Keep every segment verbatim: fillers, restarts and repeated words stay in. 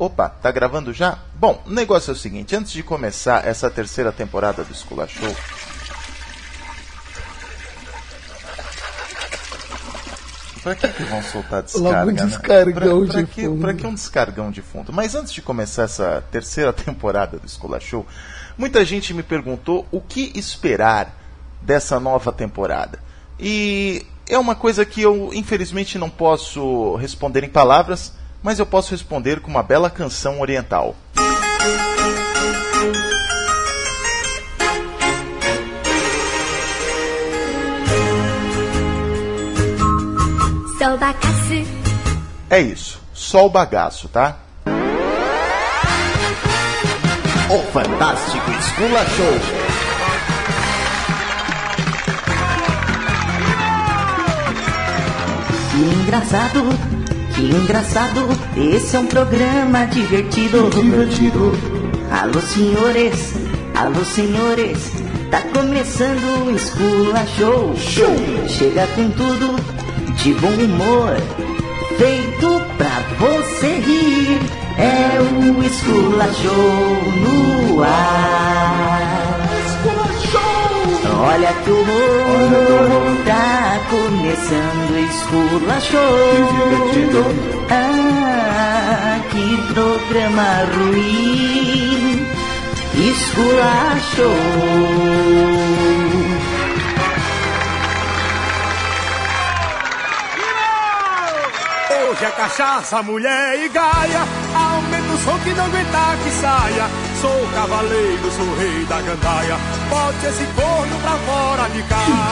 Opa, tá gravando já? Bom, o negócio é o seguinte, antes de começar essa terceira temporada do Esculachou... Pra que que vão soltar descarga, Logo um descargão né? pra, pra de que, fundo. Pra que um descargão de fundo? Mas antes de começar essa terceira temporada do Esculachou, muita gente me perguntou o que esperar dessa nova temporada. E é uma coisa que eu, infelizmente, não posso responder em palavras, mas eu posso responder com uma bela canção oriental. Sou bagaço. É isso, só o bagaço, tá? O Fantástico Esculachou. Que engraçado, que engraçado, esse é um programa divertido. Divertido. Alô senhores, alô senhores, tá começando o Esculachou. Show. Chega com tudo, de bom humor, feito pra você rir. É o Esculachou no ar. Olha que horror, tá começando o Esculachou. Ah, que programa ruim, Esculachou. Hoje é cachaça, mulher e gaia, aumenta o som que não aguentar que saia. Sou cavaleiro, sou rei da gandaia, bote esse corno pra fora de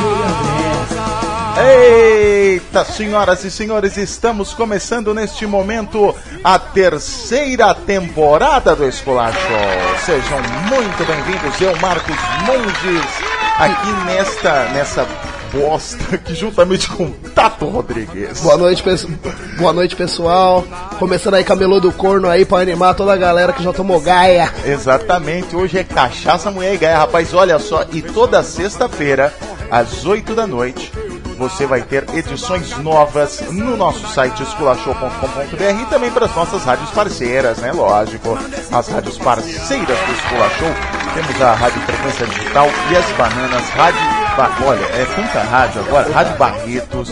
casa. Eita, senhoras e senhores, estamos começando neste momento a terceira temporada do Esculachou. Sejam muito bem-vindos, eu, Marcos Monges, aqui nesta, nessa bosta aqui juntamente com Tato Rodrigues. Boa noite, peço... Boa noite, pessoal. Começando aí Camelô do Corno aí pra animar toda a galera que já tomou gaia. Exatamente, hoje é cachaça, mulher e gaia, rapaz, olha só, e toda sexta-feira, às oito da noite, você vai ter edições novas no nosso site esculachou ponto com ponto b r e também para as nossas rádios parceiras, né? Lógico, as rádios parceiras do Esculachou. Temos a Rádio Frequência Digital e as Bananas, Rádio... Ba... Olha, é tanta rádio agora, Rádio Barretos,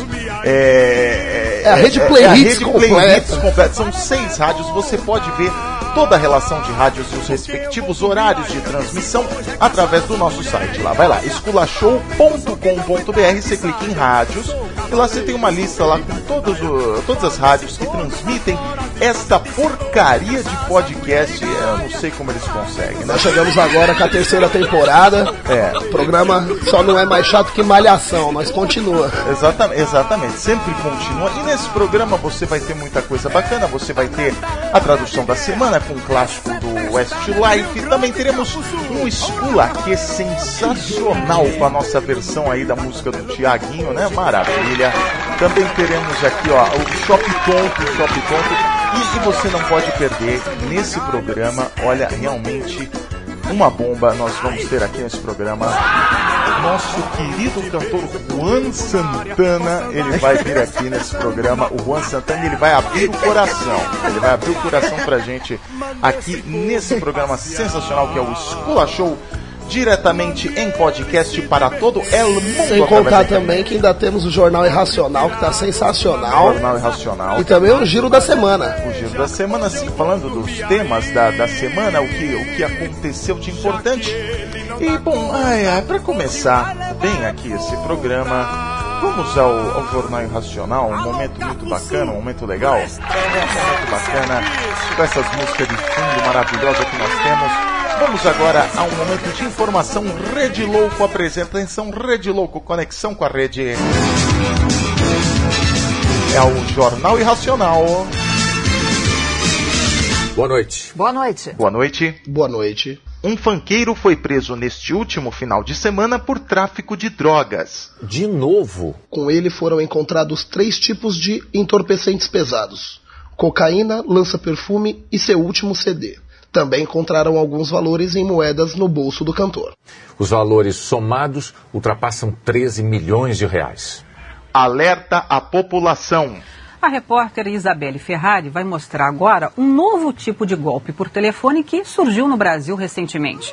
é... É a Rede Play é, é Hits completa. completa. São seis rádios, você pode ver toda a relação de rádios e os respectivos horários de transmissão através do nosso site lá. Vai lá, esculachou ponto com ponto b r, você clica em rádios e lá você tem uma lista lá com todos o, todas as rádios que transmitem esta porcaria de podcast. Eu não sei como eles conseguem, né? Nós chegamos agora com a terceira temporada. É. O programa só não é mais chato que Malhação, mas continua. Exatamente, exatamente, sempre continua. E nesse programa você vai ter muita coisa bacana, você vai ter a tradução da semana com um clássico do Westlife. Também teremos um Escula que é sensacional com a nossa versão aí da música do Tiaguinho, né? Maravilha. Também teremos aqui, ó, o Shop Tonto, o Shop Tonto. E, e você não pode perder nesse programa, olha, realmente uma bomba nós vamos ter aqui nesse programa. Nosso querido cantor Juan Santana, ele vai vir aqui nesse programa. O Juan Santana, ele vai abrir o coração. Ele vai abrir o coração pra gente aqui nesse programa sensacional que é o Esculachou, diretamente em podcast para todo el mundo. Sem contar também que ainda temos o Jornal Irracional, que tá sensacional. Jornal Irracional. E também o Giro da Semana. O Giro da Semana, sim, falando dos temas da, da semana, o que, o que aconteceu de importante. E, bom, ai, ai, para começar bem aqui esse programa, vamos ao, ao Jornal Irracional, um momento muito bacana, um momento legal, um momento bacana, com essas músicas de fundo maravilhosas que nós temos. Vamos agora a um momento de informação. Rede Louco apresenta, atenção, Rede Louco, conexão com a rede. É o Jornal Irracional. Boa noite. Boa noite. Boa noite. Boa noite. Um funkeiro foi preso neste último final de semana por tráfico de drogas. De novo? Com ele foram encontrados três tipos de entorpecentes pesados: cocaína, lança-perfume e seu último C D. Também encontraram alguns valores em moedas no bolso do cantor. Os valores somados ultrapassam treze milhões de reais. Alerta à população. A repórter Isabelle Ferrari vai mostrar agora um novo tipo de golpe por telefone que surgiu no Brasil recentemente.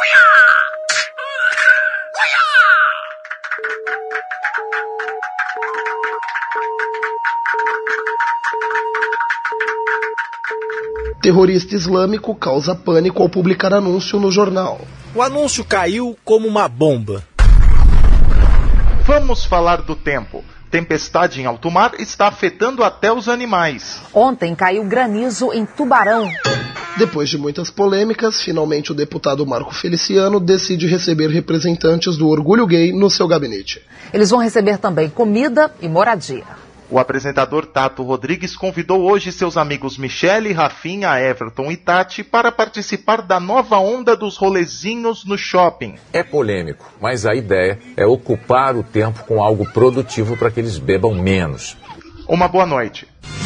Terrorista islâmico causa pânico ao publicar anúncio no jornal. O anúncio caiu como uma bomba. Vamos falar do tempo. Tempestade em alto mar está afetando até os animais. Ontem caiu granizo em Tubarão. Depois de muitas polêmicas, finalmente o deputado Marco Feliciano decide receber representantes do orgulho gay no seu gabinete. Eles vão receber também comida e moradia. O apresentador Tato Rodrigues convidou hoje seus amigos Michele, Rafinha, Everton e Tati para participar da nova onda dos rolezinhos no shopping. É polêmico, mas a ideia é ocupar o tempo com algo produtivo para que eles bebam menos. Uma boa noite.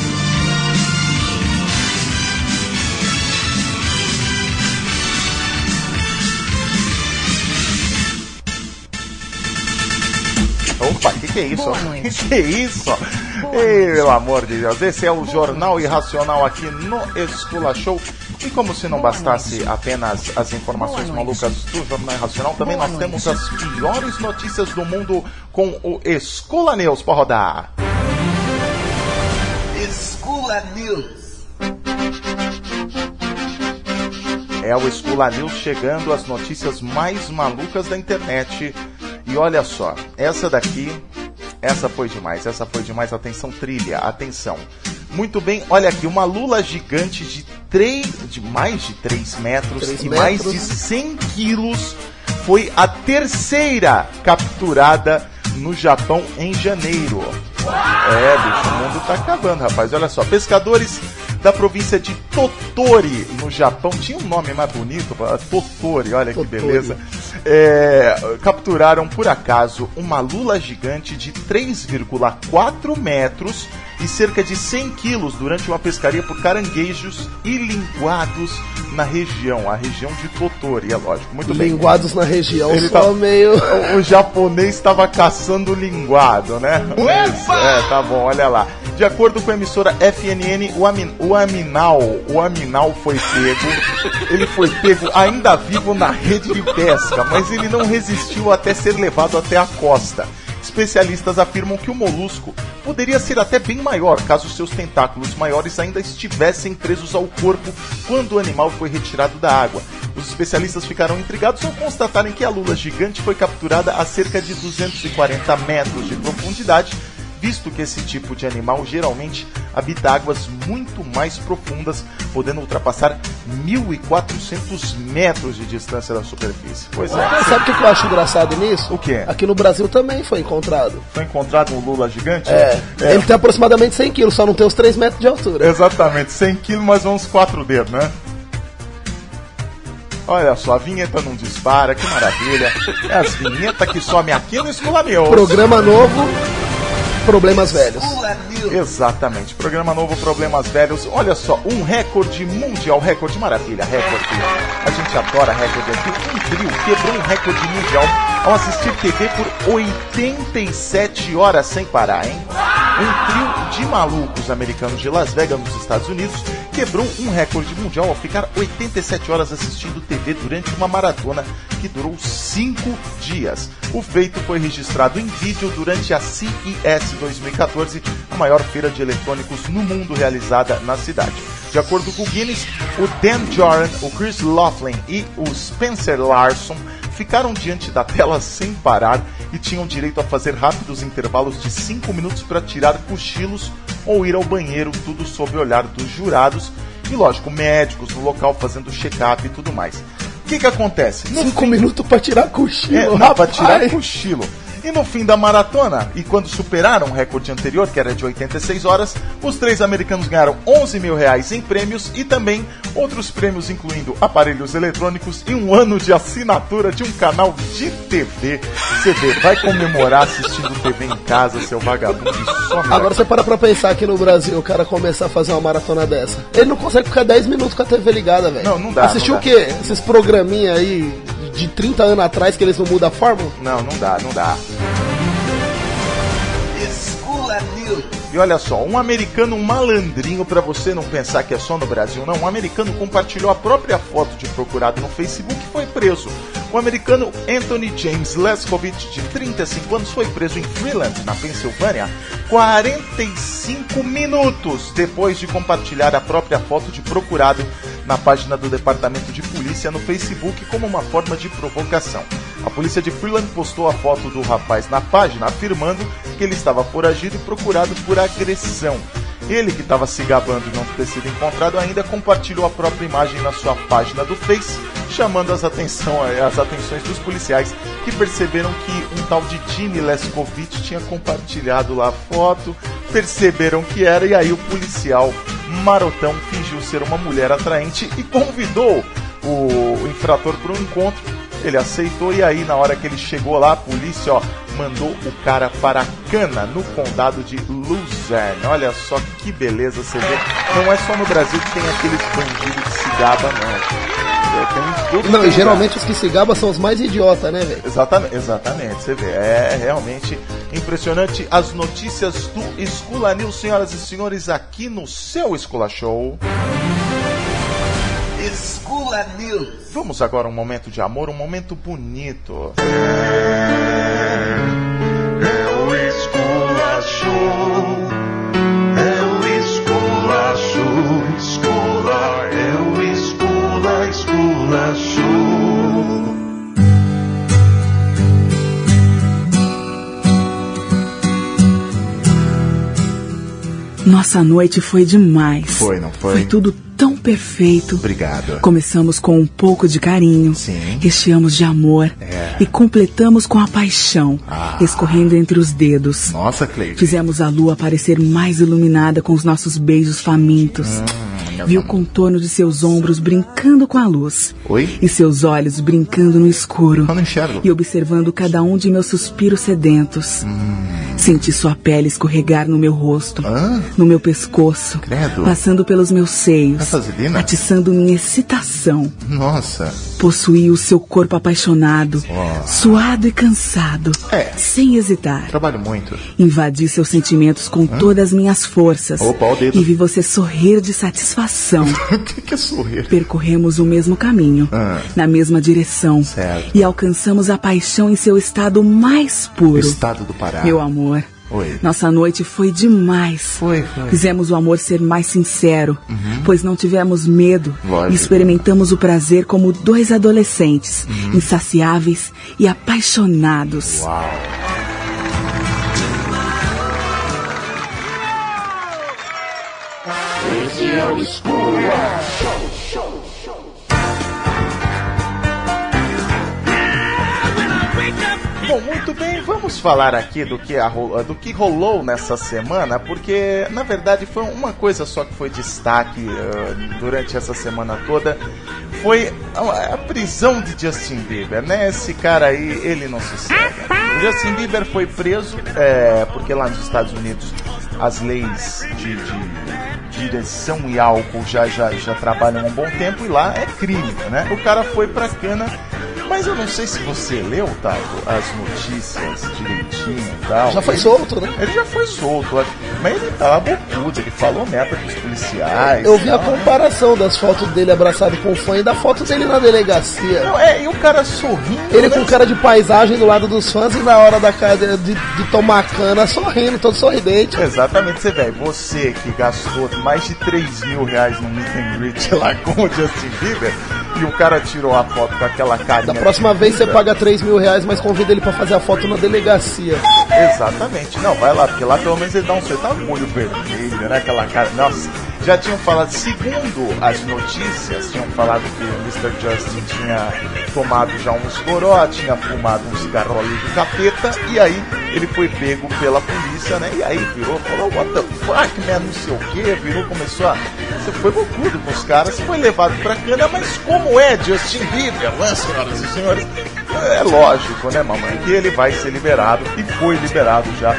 Opa, que que é isso? Que que é isso? Ei, pelo amor de Deus, esse é o Jornal Irracional aqui no Escula Show. E como se não bastasse apenas as informações malucas do Jornal Irracional, também nós temos as piores notícias do mundo com o Escula News. Pode rodar. Escula News. É o Escula News chegando às notícias mais malucas da internet. E olha só, essa daqui, essa foi demais, essa foi demais, atenção trilha, atenção. Muito bem, olha aqui, uma lula gigante de, três, de mais de três metros três e metros. mais de cem quilos foi a terceira capturada no Japão em janeiro. É, bicho, o mundo tá acabando, rapaz, olha só, pescadores da província de Tottori, no Japão, tinha um nome mais bonito, Tottori, olha que Tottori. beleza, é, capturaram por acaso uma lula gigante de três vírgula quatro metros e cerca de cem quilos durante uma pescaria por caranguejos e linguados na região, a região de Tottori, é lógico, muito bem. Linguados na região, Ele só tá, meio... O, o japonês estava caçando linguado, né? Isso, é, tá bom, olha lá. De acordo com a emissora F N N, o, Amin, o Aminal, o Aminal foi pego, ele foi pego ainda vivo na rede de pesca, mas ele não resistiu até ser levado até a costa. Especialistas afirmam que o molusco poderia ser até bem maior, caso seus tentáculos maiores ainda estivessem presos ao corpo quando o animal foi retirado da água. Os especialistas ficaram intrigados ao constatarem que a lula gigante foi capturada a cerca de duzentos e quarenta metros de profundidade, visto que esse tipo de animal geralmente habita águas muito mais profundas, podendo ultrapassar mil e quatrocentos metros de distância da superfície. Pois é. Sabe o que eu acho engraçado nisso? O quê? Aqui no Brasil também foi encontrado. Foi encontrado um lula gigante? É, é. Ele tem aproximadamente cem quilos, só não tem os três metros de altura. Exatamente, cem quilos, mas uns quatro dedos, né? Olha só, a vinheta não dispara, que maravilha. É as vinhetas que somem aqui no Escula News. Programa novo, problemas velhos. Exatamente, programa novo, problemas velhos. Olha só, um recorde mundial, recorde maravilha, recorde. A gente adora recorde aqui. Um trio quebrou um recorde mundial ao assistir T V por oitenta e sete horas sem parar, hein? Um trio de malucos americanos de Las Vegas, nos Estados Unidos, quebrou um recorde mundial ao ficar oitenta e sete horas assistindo T V durante uma maratona que durou cinco dias. O feito foi registrado em vídeo durante a C E S dois mil e quatorze, a maior feira de eletrônicos no mundo realizada na cidade. De acordo com o Guinness, o Dan Joran, o Chris Laughlin e o Spencer Larson ficaram diante da tela sem parar e tinham direito a fazer rápidos intervalos de cinco minutos para tirar cochilos ou ir ao banheiro, tudo sob o olhar dos jurados e, lógico, médicos no local fazendo check-up e tudo mais. O que que acontece? No Cinco fim... minutos para tirar cochilo. É, não, para tirar cochilo. E no fim da maratona, e quando superaram o recorde anterior, que era de oitenta e seis horas, os três americanos ganharam onze mil reais em prêmios e também outros prêmios, incluindo aparelhos eletrônicos e um ano de assinatura de um canal de T V. Você vê, vai comemorar assistindo T V em casa, seu vagabundo, e só Agora você para pra pensar aqui no Brasil, o cara começar a fazer uma maratona dessa. Ele não consegue ficar dez minutos com a T V ligada, velho. Não, não dá. Assistiu não o quê? Esses programinha aí de trinta anos atrás que eles não mudam a fórmula? Não, não dá, não dá. Escula News. E olha só, um americano malandrinho, para você não pensar que é só no Brasil, não, um americano compartilhou a própria foto de procurado no Facebook e foi preso. O americano Anthony James Leskovich, de trinta e cinco anos, foi preso em Freeland, na Pensilvânia, quarenta e cinco minutos depois de compartilhar a própria foto de procurado na página do Departamento de Polícia no Facebook como uma forma de provocação. A polícia de Freeland postou a foto do rapaz na página, afirmando que ele estava foragido e procurado por agressão. Ele, que estava se gabando de não ter sido encontrado, ainda compartilhou a própria imagem na sua página do Face, chamando as, atenção, as atenções dos policiais, que perceberam que um tal de Jimmy Leskovich tinha compartilhado lá a foto, perceberam que era, e aí o policial marotão fingiu ser uma mulher atraente e convidou o, o infrator para um encontro. Ele aceitou, e aí na hora que ele chegou lá, a polícia ó, mandou o cara para a cana, no condado de Luzerne. Olha só que beleza, você vê. Não é só no Brasil que tem aqueles bandidos que se gabam, não. Tem não, e geralmente os que se gabam são os mais idiotas, né, velho? Exatamente, exatamente, você vê. É realmente impressionante as notícias do Escula News, senhoras e senhores, aqui no seu Escula Show. Escula News. Vamos agora a um momento de amor, um momento bonito. É o Escula Show. É o Escula Show. Escula, é o Escula, Escula Show. Nossa noite foi demais. Foi, não foi? Foi tudo tão perfeito. Obrigado. Começamos com um pouco de carinho. Sim. Recheamos de amor. É. E completamos com a paixão, ah. escorrendo entre os dedos. Nossa, Cleide. Fizemos a lua parecer mais iluminada com os nossos beijos famintos. Hum, Vi o contorno de seus ombros brincando com a luz. Oi? E seus olhos brincando no escuro. Eu não enxergo. E observando cada um de meus suspiros sedentos. Hum. Senti sua pele escorregar no meu rosto, ah? no meu pescoço, Credo. Passando pelos meus seios, Vaselina? atiçando minha excitação. Nossa. Possuí o seu corpo apaixonado, oh. suado e cansado, é. sem hesitar. Trabalho muito. Invadi seus sentimentos com Hã? todas as minhas forças. Opa, o dedo. E vi você sorrir de satisfação. O que, que é sorrir? Percorremos o mesmo caminho, ah. na mesma direção. Certo. E alcançamos a paixão em seu estado mais puro. Estado do Pará. Meu amor. Oi. Nossa noite foi demais. Foi, foi. Fizemos o amor ser mais sincero, uhum. pois não tivemos medo. Lógico. E experimentamos o prazer como dois adolescentes, uhum. insaciáveis e apaixonados. Uau. Esse é o Escula Show, show, show. Bom, muito bem, vamos falar aqui do que, a, do que rolou nessa semana, porque na verdade foi uma coisa só que foi destaque uh, durante essa semana toda, foi a, a prisão de Justin Bieber, né? Esse cara aí, ele não sossega. O Justin Bieber foi preso é, porque lá nos Estados Unidos as leis de, de direção e álcool já, já, já trabalham há um bom tempo e lá é crime, né? O cara foi pra cana. Mas eu não sei se você leu, Tato, as notícias direitinho e tal. Já foi ele, solto, né? Ele já foi solto, mas ele tava bocudo, ele falou merda pros policiais. Eu vi tal, a comparação né? das fotos dele abraçado com o fã e da foto dele na delegacia. Não, é, e o cara sorrindo. Ele né? com cara de paisagem do lado dos fãs e na hora da cara de, de tomar cana sorrindo, todo sorridente. Exatamente, você vê, você que gastou mais de três mil reais no meet and greet lá com o Justin Bieber e o cara tirou a foto com aquela carinha. Da próxima vez você paga três mil reais, mas convida ele pra fazer a foto na delegacia. Exatamente. Não, vai lá, porque lá pelo menos ele dá um certo olho vermelho, né? Aquela cara. Nossa, já tinham falado, segundo as notícias, tinham falado que o mister Justin tinha tomado já uns goró, tinha fumado um cigarro ali do capeta, e aí ele foi pego pela polícia, né? E aí virou, falou, what the fuck, né? Não sei o que, virou, começou a... Você foi bocudo com os caras, foi levado pra cana, mas como é Justin Bieber, né, senhoras e senhores? É lógico, né, mamãe, que ele vai ser liberado, e foi liberado já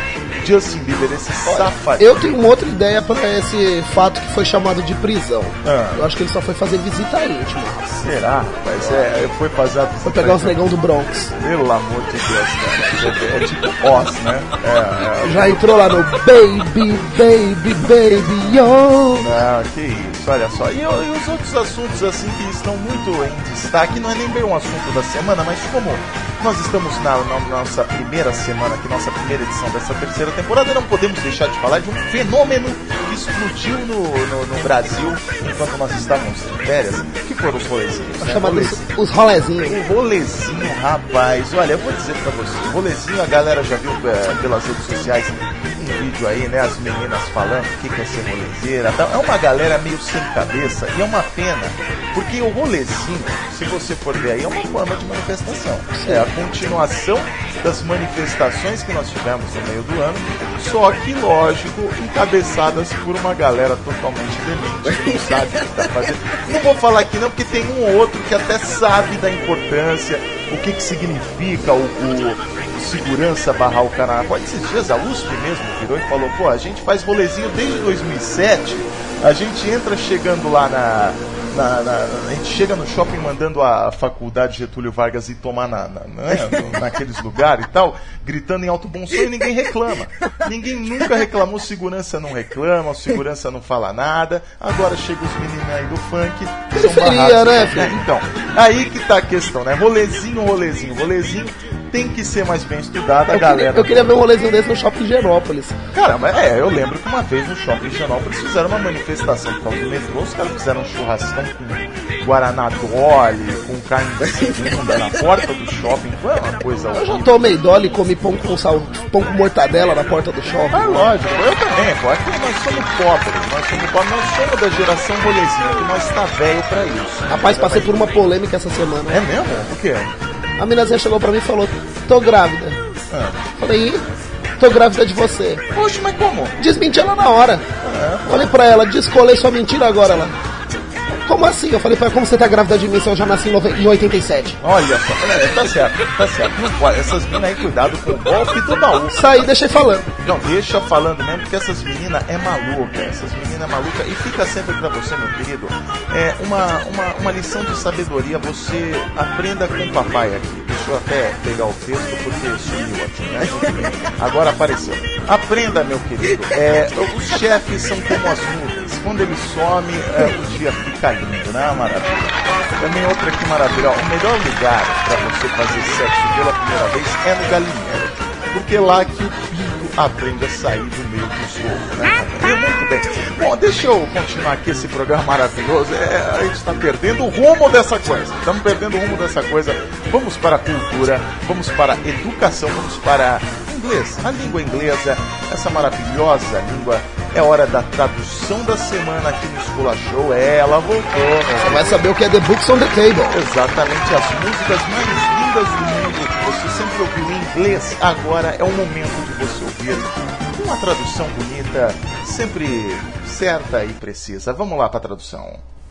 Justin Bieber, esse safado. Eu tenho uma outra ideia pra esse fato que foi chamado de prisão. Ah. Eu acho que ele só foi fazer visita íntima. Será? Mas é, foi fazer a visita. Foi pegar os negão do Bronx. Pelo amor de Deus, cara. É, é tipo Oz, né? É, é... Já entrou lá no Baby, Baby, Baby, yo. Não, que isso, olha só. E, e os outros assuntos, assim, que estão muito em destaque, não é nem bem um assunto da semana, mas como nós estamos na, na nossa primeira semana, aqui, nossa primeira edição dessa terceira temporada, não podemos deixar de falar de um fenômeno que explodiu no, no, no Brasil enquanto nós estávamos de férias, que foram os rolezinhos. Né? Rolezinho. Os rolezinhos. O rolezinho, rapaz. Olha, eu vou dizer pra você, o rolezinho a galera já viu é, pelas redes sociais um vídeo aí, né, as meninas falando o que, que é ser rolezeira. É uma galera meio sem cabeça e é uma pena, porque o rolezinho, se você for ver aí, é uma forma de manifestação. É a continuação das manifestações que nós tivemos no meio do ano, só que, lógico, encabeçadas por uma galera totalmente demente, que não sabe o que está fazendo. Não vou falar aqui não, porque tem um ou outro que até sabe da importância, o que, que significa o, o segurança barrar o cara. Pode esses dias a U S P mesmo virou e falou, pô, a gente faz rolezinho desde dois mil e sete, a gente entra chegando lá na... Na, na, a gente chega no shopping mandando a faculdade Getúlio Vargas ir tomar na, na, né, naqueles lugares e tal, gritando em alto bom som e ninguém reclama. Ninguém nunca reclamou, segurança não reclama, o segurança não fala nada. Agora chega os meninos aí do funk, que são barrados, né, filho? Então, aí que tá a questão, né? Rolezinho, rolezinho, rolezinho. Tem que ser mais bem estudada, a eu galera. Queria, eu queria ver um rolezinho desse no shopping Genópolis. Caramba, é, eu lembro que uma vez no shopping Genópolis fizeram uma manifestação por causa do metrô, os caras fizeram um churrascão com Guaraná Dolly, com carne de segunda na porta do shopping, foi uma coisa horrível. Eu já tomei Dolly e comi pão com, sal, pão com mortadela na porta do shopping. Ah, lógico, eu também, pô, aqui nós somos pobres, nós somos pobres, nós somos da geração rolezinha, que nós tá velho pra isso. Rapaz, passei por uma polêmica essa semana. É mesmo? O quê? A minazinha chegou pra mim e falou, tô grávida. Ah. Falei, ih, tô grávida de você. Poxa, mas como? Desmenti ela na hora. Ah, falei pra ela, descolei sua mentira agora. Ela, como assim? Eu falei pra ela, como você tá grávida de mim se eu já nasci em oitenta e sete? Olha só, é, tá certo, tá certo. Não pode, essas meninas aí, cuidado com o golpe do baú. Saí, deixei falando. Não, deixa falando mesmo, porque essas meninas é maluca, essas meninas é maluca. E fica sempre pra você, meu querido, é uma, uma, uma lição de sabedoria, você aprenda com o papai aqui. Deixa eu até pegar o texto, porque sumiu aqui, né? Agora apareceu. Aprenda, meu querido, é, os chefes são como as nuvens, quando eles somem, é, o dia fica lindo, né? Maravilha. Também outra que maravilha, o melhor lugar para você fazer sexo pela primeira vez é no galinheiro, porque lá que o pinto aprende a sair do meio dos ovos, né? E muito bem. Bom, deixa eu continuar aqui esse programa maravilhoso. É, a gente está perdendo o rumo dessa coisa. Estamos perdendo o rumo dessa coisa. Vamos para a cultura, vamos para a educação, vamos para inglês, a língua inglesa, essa maravilhosa língua. É hora da tradução da semana aqui no Escola Show. É, ela voltou. Você vai saber o que é The Books on the Table. Exatamente, as músicas mais lindas do mundo que você sempre ouviu em inglês. Agora é o momento de você ouvir uma tradução bonita, sempre certa e precisa. Vamos lá para a tradução.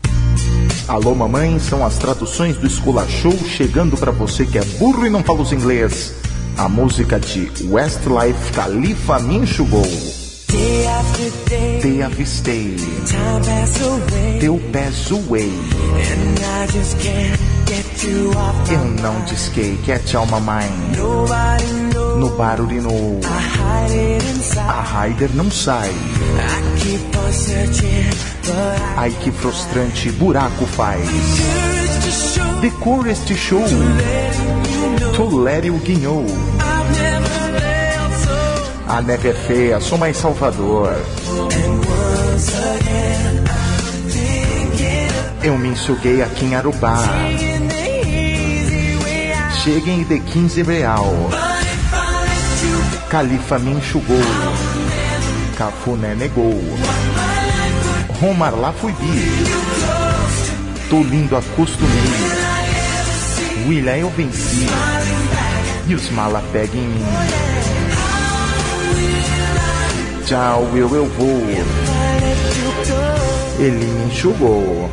Alô, mamãe, são as traduções do Escola Show chegando para você que é burro e não fala os inglês. A música de Westlife, Khalifa me enxugou. Te avistei, teu pés away. Eu não disquei, get out my mind. No barulho no a Raider não sai. Ai que frustrante, buraco faz. The Chorus Show, Tolério guinhou. A neve é feia, sou mais Salvador. Eu me enxuguei aqui em Arubá. Cheguem de quinze real. Khalifa me enxugou. Cafuné negou. Romar lá fui bi. Tô lindo, acostumei. William eu venci. E os mala pegam em mim. Tchau, eu, eu vou. Ele me enxugou.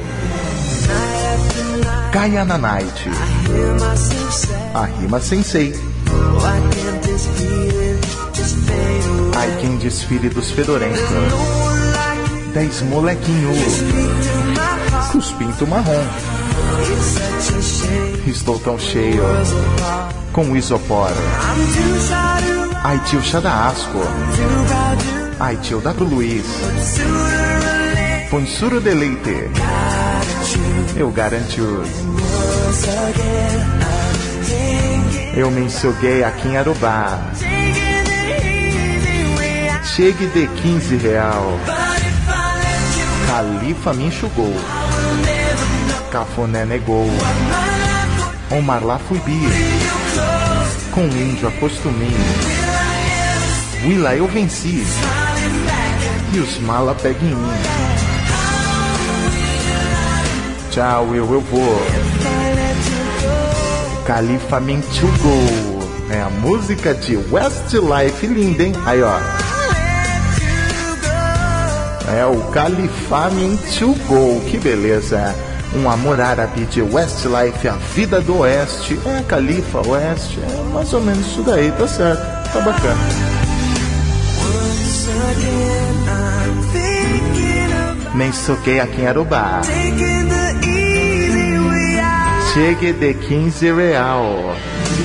Caia na night. A rima sensei. Ai, quem desfile dos fedorentos. Dez molequinho. Com os pinto marrom. Estou tão cheio. Com isopor. Ai, tio, chá da asco. Ai, tio, dá pro Luiz. Põe suro de leite. Eu garanto. Eu me enxuguei aqui em Arubá. Chegue de quinze real. Califa me enxugou. Cafuné negou. Omar lá fui bi. Com índio acostumei. Willa eu venci. E os mala pegam em mim. Tchau, eu, eu vou. Califa me enxugou. É a música de Westlife, linda, hein? Aí, ó. É o Califa me enxugou. Que beleza. Um amor árabe de Westlife, a vida do Oeste. É, Califa, Oeste. É mais ou menos isso daí, tá certo. Tá bacana. Me enxuguei aqui em Arubá. Chegue de quinze real.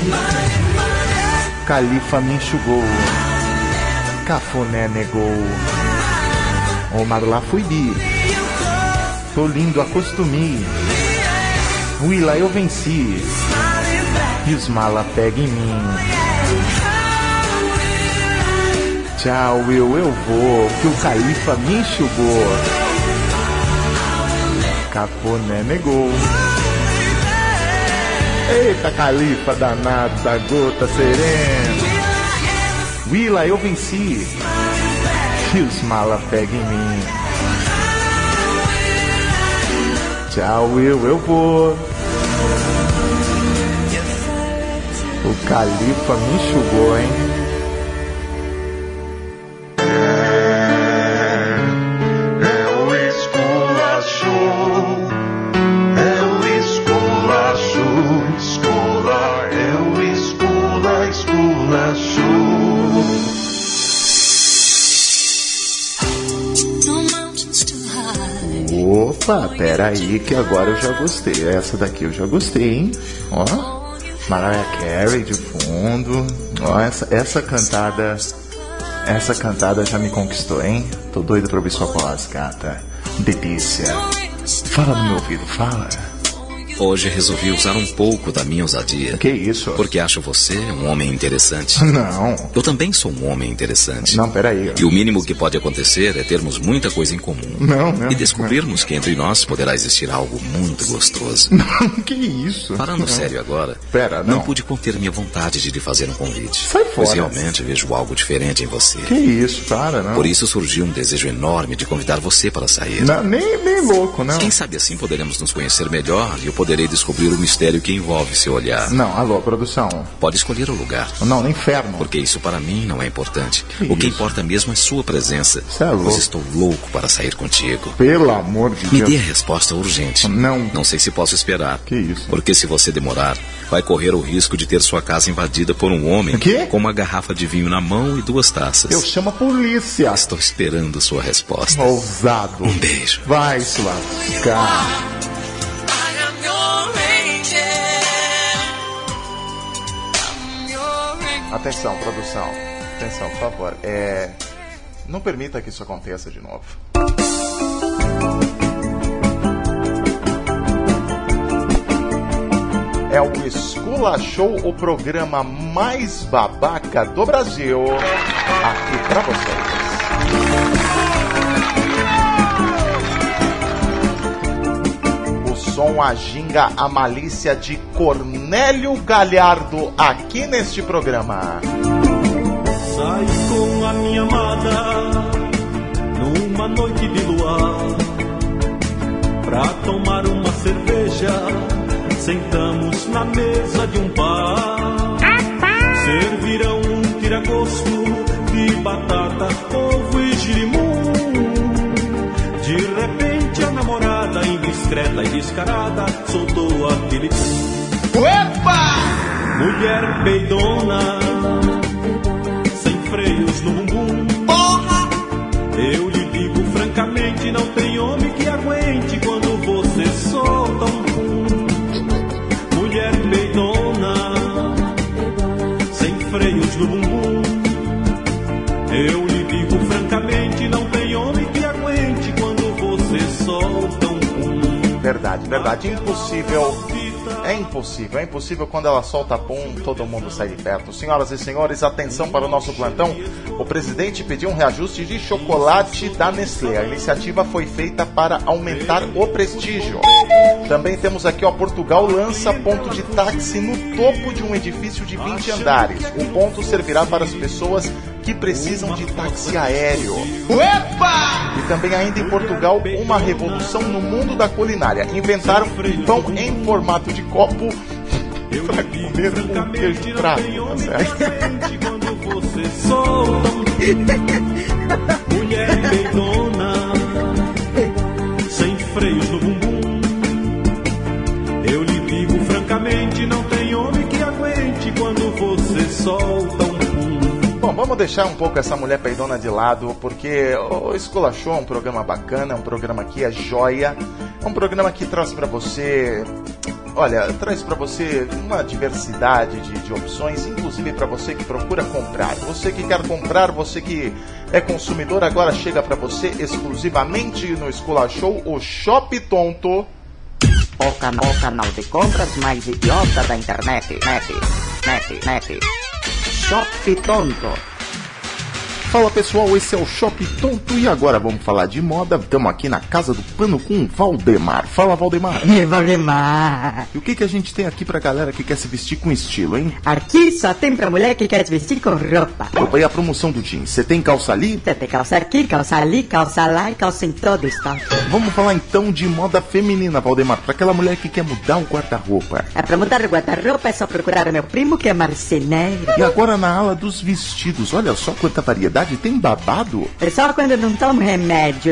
Califa me enxugou. Cafuné negou. Omar lá fui bi. Tô lindo, acostumei. Willa eu venci. E os mala pegam em mim. Tchau, eu, eu vou. Que o Califa me enxugou. Cafuné negou. Eita, Califa danado da gota serena. Willa, eu venci. E os mala pegam em mim. Tchau, eu, eu vou. O Califa me enxugou, hein? Opa, pera aí que agora eu já gostei. Essa daqui eu já gostei, hein? Ó, Mariah Carey de fundo. Ó, essa, essa cantada, essa cantada já me conquistou, hein? Tô doido pra ouvir sua voz, gata. Delícia. Fala no meu ouvido, fala. Hoje resolvi usar um pouco da minha ousadia. Que isso? Porque acho você um homem interessante. Não. Eu também sou um homem interessante. Não, peraí. E o mínimo que pode acontecer é termos muita coisa em comum. Não, não. E descobrirmos não. que entre nós poderá existir algo muito gostoso. Não, que isso? Falando não. sério agora, Pera, não. não pude conter minha vontade de lhe fazer um convite. Sai fora. Pois realmente vejo algo diferente em você. Que isso, cara, não. Por isso surgiu um desejo enorme de convidar você para sair. Não, nem, nem louco, não. Quem sabe assim poderemos nos conhecer melhor e eu poderei descobrir o mistério que envolve seu olhar. Não, alô, produção. Pode escolher o lugar. Não, no inferno. Porque isso para mim não é importante. Que o que isso? importa mesmo é sua presença. Cê é louco. Pois estou louco para sair contigo. Pelo amor de Me Deus. dê a resposta urgente. Não. Não sei se posso esperar. Que isso? Porque se você demorar, vai correr o risco de ter sua casa invadida por um homem Quê? com uma garrafa de vinho na mão e duas taças. Eu chamo a polícia. Estou esperando sua resposta. Ousado. Um beijo. Vai se lascar. Atenção, produção. Atenção, por favor. É... Não permita que isso aconteça de novo. É o Escula Show, o programa mais babaca do Brasil. Aqui pra vocês. O som, a ginga, a malícia de Cornélio Galhardo aqui neste programa. Saí com a minha amada numa noite de luar pra tomar uma cerveja. Sentamos na mesa de um bar. Servirão um tira-gosto de batata, ovo e girimum. De repente a namorada, indiscreta e descarada, soltou aquele pum. Opa! Mulher peidona, sem freio freios no bumbum. Porra! Eu lhe digo francamente, não tem homem que aguente quando você solta um pum. Mulher peidona, sem freios no bumbum. Eu lhe digo francamente, não tem homem que aguente quando você solta um pum. Verdade, verdade, impossível. É impossível, é impossível quando ela solta pum, todo mundo sai de perto. Senhoras e senhores, atenção para o nosso plantão. O presidente pediu um reajuste de chocolate da Nestlé. A iniciativa foi feita para aumentar o prestígio. Também temos aqui, ó, Portugal lança ponto de táxi no topo de um edifício de vinte andares. O ponto servirá para as pessoas que precisam de táxi aéreo. Opa! E também ainda em Portugal, uma revolução no mundo da culinária. Inventaram um pão em formato de copo para comer um queijo de prato. Tá certo? Mulher peidona, sem freios no bumbum. Eu lhe digo francamente, não tem homem que aguente quando você solta um pum. Bom, vamos deixar um pouco essa mulher peidona de lado, porque o Esculachou é um programa bacana, é um programa que é joia, é um programa que traz pra você, olha, traz pra você uma diversidade de, de opções, inclusive pra você que procura comprar. Você que quer comprar, você que é consumidor, agora chega pra você exclusivamente no Esculachou, o Shop Tonto. O canal, o canal de compras mais idiota da internet. Net, net, net. Shop Tonto. Fala pessoal, esse é o Shop Tonto e agora vamos falar de moda. Estamos aqui na Casa do Pano com o Valdemar. Fala, Valdemar. É, Valdemar. E o que, que a gente tem aqui pra galera que quer se vestir com estilo, hein? Aqui só tem pra mulher que quer se vestir com roupa. Opa, e a promoção do jeans? Você tem calça ali? Você tem calça aqui, calça ali, calça lá e calça em todo o estado. Vamos falar então de moda feminina, Valdemar, pra aquela mulher que quer mudar o guarda-roupa. É, pra mudar o guarda-roupa é só procurar o meu primo que é marceneiro. E agora na ala dos vestidos, olha só quanta variedade. Tem babado? É só quando eu não tomo remédio.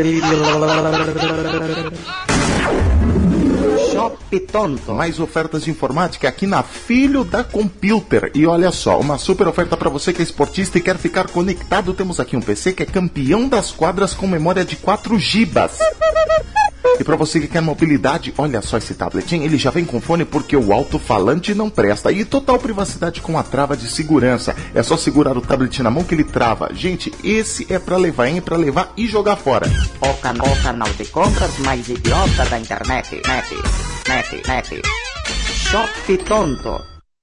Shop Tonto. Mais ofertas de informática aqui na Filho da Computer. E olha só, uma super oferta para você que é esportista e quer ficar conectado. Temos aqui um P C que é campeão das quadras com memória de quatro gigas. E para você que quer mobilidade, olha só esse tabletinho, ele já vem com fone porque o alto-falante não presta. E total privacidade com a trava de segurança. É só segurar o tablet na mão que ele trava. Gente, esse é para levar, hein? Para levar e jogar fora. O, can o canal de compras mais idiota da internet. Net, net, net. Shop Tonto.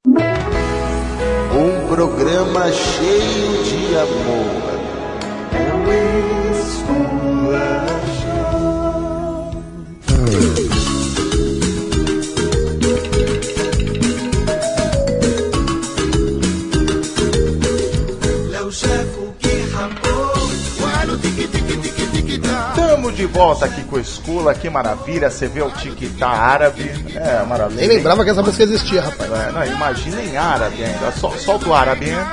Um programa cheio de amor. Estamos de volta aqui com o Escula, que maravilha, você vê o tic-tac árabe, é maravilha. Nem lembrava que essa música existia, rapaz. É, não, imagina em árabe ainda, Sol, solta o árabe, hein?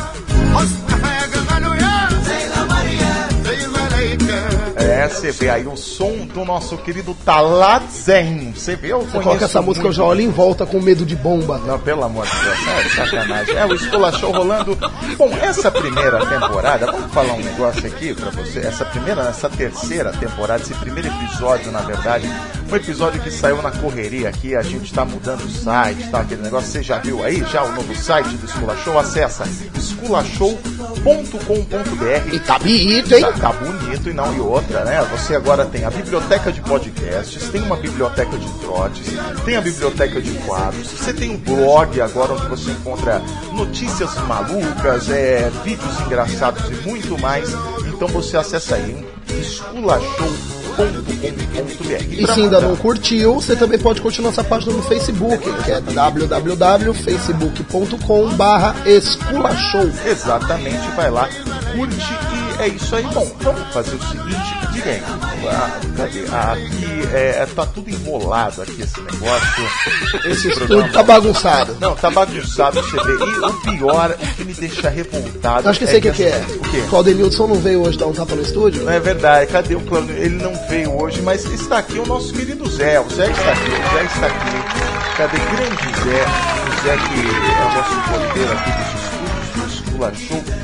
É, você vê aí o som do nosso querido Talat Zen. Você vê, eu Você coloca essa música, muito. Eu já olho em volta com medo de bomba. Não, pelo amor de Deus, é sacanagem. É o Esculachou rolando. Bom, essa primeira temporada, vamos falar um negócio aqui pra você. Essa primeira, essa terceira temporada, esse primeiro episódio, na verdade, foi um episódio que saiu na correria aqui. A gente tá mudando o site, tá? Aquele negócio, você já viu aí? Já o novo site do Esculachou? Acessa esculachou ponto com ponto b r. E tá bonito, hein? Tá, tá bonito, e não, e outra, né? Você agora tem a biblioteca de podcasts, tem uma biblioteca de trotes, tem a biblioteca de quadros, você tem um blog agora onde você encontra notícias malucas, é, vídeos engraçados e muito mais. Então você acessa aí, esculachou ponto com ponto b r. E se ainda não curtiu, você também pode curtir nossa página no Facebook, que é w w w ponto facebook ponto com barra esculachou. Exatamente, vai lá, curte e é isso aí. Bom, vamos fazer o seguinte, diga aí, ah, cadê? Ah, aqui é, tá tudo enrolado aqui esse negócio. Esse estúdio tá bagunçado. Não, tá bagunçado, você vê. E o pior, o que me deixa revoltado. Acho que sei o é que, que é. O quê? O Claudenilson não veio hoje dar um tapa no estúdio? Não é verdade, cadê o Claudio? Ele não veio hoje, mas está aqui o nosso querido Zé. O Zé está aqui, o Zé está aqui. Cadê? Grande Zé. O Zé que é o nosso porteiro aqui dos estúdios do Esculachou.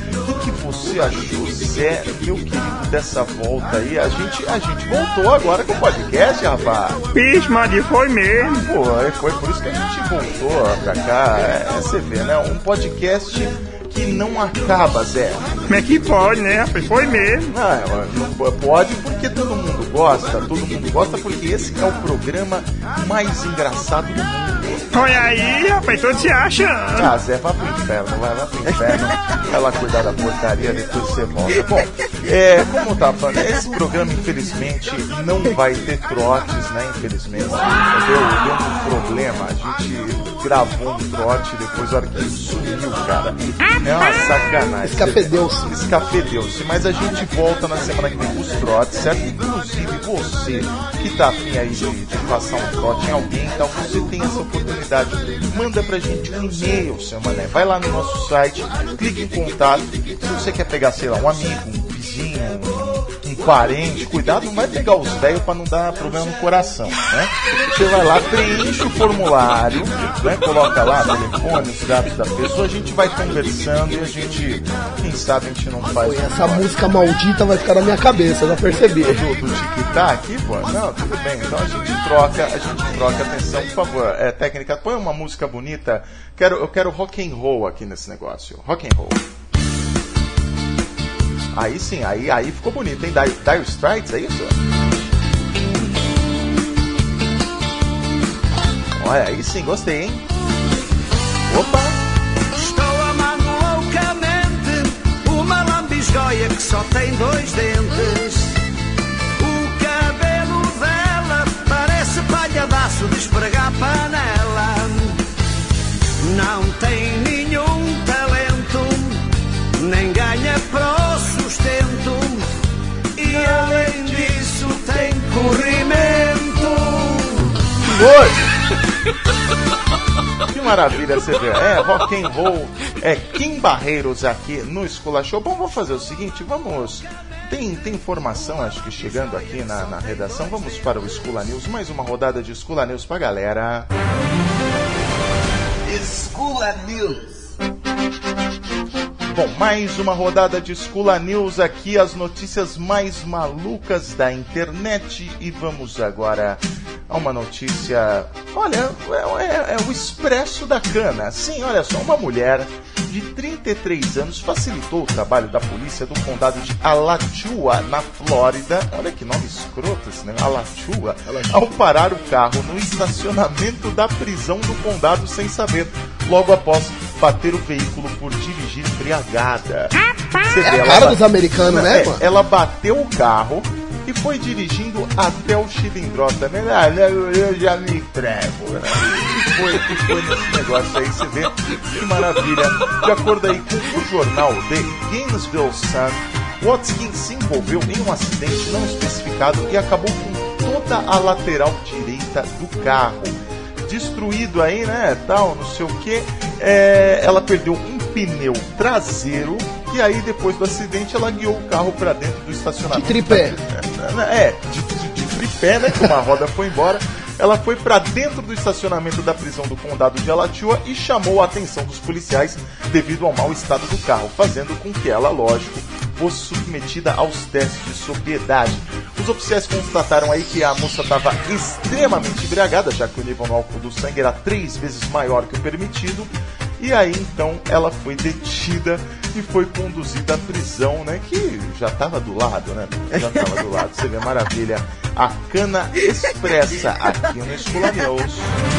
que você achou, Zé, meu querido, dessa volta aí? A gente, a gente voltou agora com o podcast, rapaz. Bicho, mas foi mesmo. Pô, foi por isso que a gente voltou pra cá. É, você vê, né? Um podcast que não acaba, Zé. Como é que pode, né, rapaz? Foi mesmo. Ah, não pode porque todo mundo gosta. Todo mundo gosta porque esse é o programa mais engraçado do mundo. Olha aí, rapaz, todo se acha. Ah, Zé, vai pro inferno, vai lá pro inferno. Vai lá cuidar da porcaria, depois você volta. Bom, é, como eu tava falando, esse programa, infelizmente, não vai ter trotes, né? Infelizmente. Deu, deu um problema. A gente gravou um trote, depois a hora que sumiu, cara. É uma sacanagem. Escafedeu-se. Escafedeu-se. Mas a gente volta na semana que vem com os trotes, certo? Inclusive você que tá afim aí de, de passar um trote em alguém, então você tem essa oportunidade. Manda pra gente um e-mail, seu mané. Vai lá no nosso site, clique em contato. Se você quer pegar, sei lá, um amigo, um vizinho, um, um parente, cuidado, não vai pegar os velhos pra não dar problema no coração, né? Você vai lá, preenche o formulário, né? Coloca lá o telefone, os dados da pessoa, a gente vai conversando e a gente, quem sabe a gente não faz. Pô, essa música maldita vai ficar na minha cabeça, já percebi. Do, do tic-tac, pô? Não, tudo bem. Então a gente troca, a gente troca. Atenção, por favor. É, técnica, põe uma música bonita. Quero, eu quero rock and roll aqui nesse negócio. Rock and roll. Aí sim, aí, aí ficou bonito, hein? Dire, Dire Straits, é isso? Olha, aí sim, gostei, hein? Opa! Estou amando loucamente uma lambisgoia que só tem dois dentes. O cabelo dela parece palhadaço de esfregar panela. Não tem nenhum talento, nem ganha pro sustento. E além disso tem corrimento. Oi! Que maravilha, você vê. É, rock and roll. É Kim Barreiros aqui no Escola Show. Bom, vamos fazer o seguinte, vamos... Tem, tem informação, acho que chegando aqui na, na redação. Vamos para o Escola News. Mais uma rodada de Escola News pra galera. Escola News. Bom, mais uma rodada de Escola News aqui, as notícias mais malucas da internet. E vamos agora a uma notícia... Olha, é, é, é o Expresso da Cana. Sim, olha só, uma mulher de trinta e três anos facilitou o trabalho da polícia do condado de Alachua, na Flórida. Olha que nome escroto esse, né? Alachua. Ao parar o carro no estacionamento da prisão do condado sem saber, logo após bater o veículo por dirigir embriagada. Você é vê, a cara dos americanos, né, é, mano? Ela bateu o carro e foi dirigindo até o Chilindrota. Né? Ah, eu já me entrego. Né? E foi, e foi nesse negócio aí, você vê que maravilha. De acordo aí com o jornal The Gainesville Sun, Watkins se envolveu em um acidente não especificado e acabou com toda a lateral direita do carro. Destruído aí, né, tal, não sei o que. É, ela perdeu um pneu traseiro e aí depois do acidente ela guiou o carro para dentro do estacionamento. De tripé. É, de, de, de tripé, né, que uma roda foi embora. Ela foi para dentro do estacionamento da prisão do condado de Alachua e chamou a atenção dos policiais devido ao mau estado do carro, fazendo com que ela, lógico, fosse submetida aos testes de sobriedade. Os oficiais constataram aí que a moça estava extremamente embriagada, já que o nível no álcool do sangue era três vezes maior que o permitido. E aí, então, ela foi detida e foi conduzida à prisão, né? Que já estava do lado, né? Já estava do lado. Você vê, maravilha. A Cana Expressa aqui no Escola News.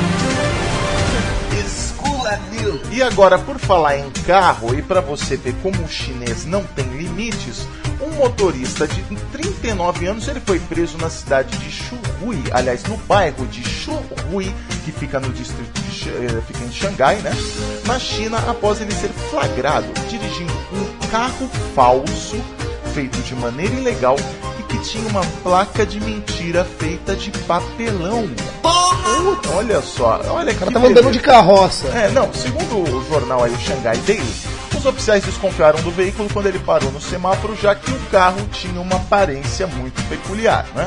Escola News. E agora, por falar em carro, e para você ver como o chinês não tem limites, um motorista de trinta e nove anos, ele foi preso na cidade de Xuhui, aliás, no bairro de Xuhui, que fica no distrito de, fica em Xangai, né? Na China, após ele ser flagrado dirigindo um carro falso, feito de maneira ilegal, e que tinha uma placa de mentira feita de papelão. Uh, olha só, olha que o cara tava andando de carroça. É, não, segundo o jornal aí, o Shanghai Daily, os oficiais desconfiaram do veículo quando ele parou no semáforo, já que o carro tinha uma aparência muito peculiar, né?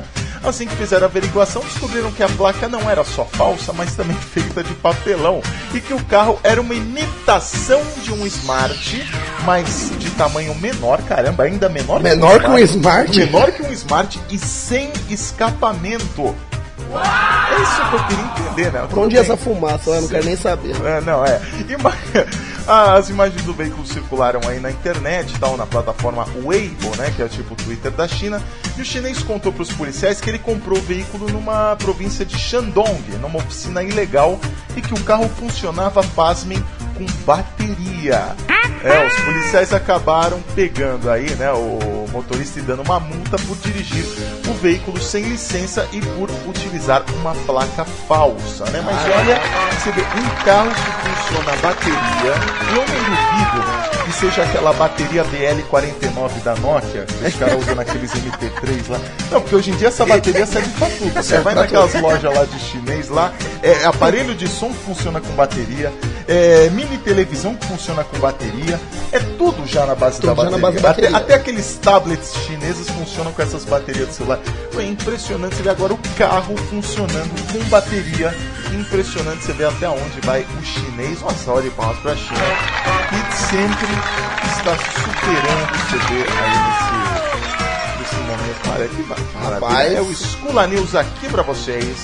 Assim que fizeram a averiguação, descobriram que a placa não era só falsa, mas também feita de papelão, e que o carro era uma imitação de um Smart, mas de tamanho menor, caramba, ainda menor, menor que um Smart, que um Smart? Menor que um Smart e sem escapamento. É isso que eu queria entender, né? Pra onde é essa fumaça? Eu não quero nem saber. É, não, é. Ima... As imagens do veículo circularam aí na internet, tal, na plataforma Weibo, né? Que é tipo o Twitter da China. E o chinês contou para os policiais que ele comprou o veículo numa província de Shandong, numa oficina ilegal, e que o carro funcionava, pasmem, com bateria. É, os policiais acabaram pegando aí, né, o motorista e dando uma multa por dirigir o veículo sem licença e por utilizar uma placa falsa, né? Mas olha, você vê um carro que funciona a bateria, eu não duvido que seja aquela bateria B L quarenta e nove da Nokia, que os caras usam naqueles M P três lá. Não, porque hoje em dia essa bateria serve pra tudo. Você vai naquelas lojas lá de chinês lá, é aparelho de som que funciona com bateria, é mini televisão que funciona com bateria, é tudo já na base, da, bateria. Na base da bateria. Até, até aqueles tablets chineses funcionam com essas baterias do celular. Foi impressionante você ver agora o carro funcionando com bateria. Impressionante você ver até onde vai o chinês. Uma salva de palmas pra China, que sempre está superando você ver aí nesse, nesse momento. Olha que maravilha. É o Escula News aqui pra vocês.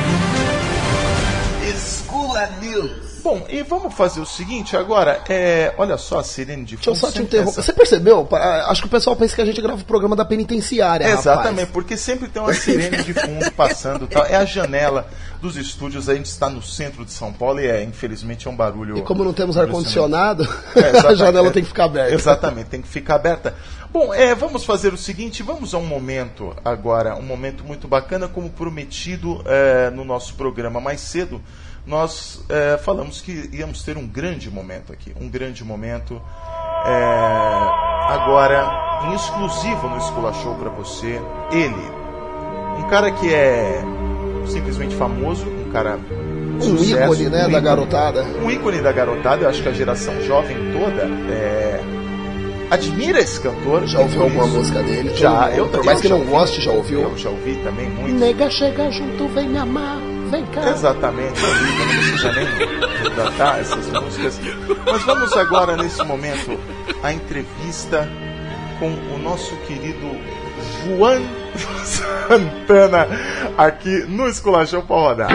Escula News. Bom, e vamos fazer o seguinte agora, é, olha só a sirene de fundo. Deixa eu só te interromper. Você percebeu? Acho que o pessoal pensa que a gente grava o programa da penitenciária, exatamente, rapaz. Porque sempre tem uma sirene de fundo passando e tal. É a janela dos estúdios, a gente está no centro de São Paulo e é, infelizmente é um barulho... E como não temos ar-condicionado, é, a janela tem que ficar aberta. Exatamente, tem que ficar aberta. Bom, é, vamos fazer o seguinte, vamos a um momento agora, um momento muito bacana, como prometido é, no nosso programa mais cedo. Nós é, falamos que íamos ter um grande momento aqui, um grande momento, é, agora em exclusivo no Escula Show para você, ele, um cara que é simplesmente famoso, um cara um sucesso, ícone, né, um da ícone, garotada, um ícone da garotada, eu acho que a geração jovem toda é, admira esse cantor. Já ouviu alguma música dele? Já, eu, por mais eu que não ouvi, goste, já ouviu? Eu já ouvi também muito. Nega, chega junto, vem me amar. Vem cá. Exatamente, eu não precisa nem cantar essas músicas. Mas vamos agora, nesse momento, a entrevista com o nosso querido Juan Santana, aqui no Esculachão para rodar.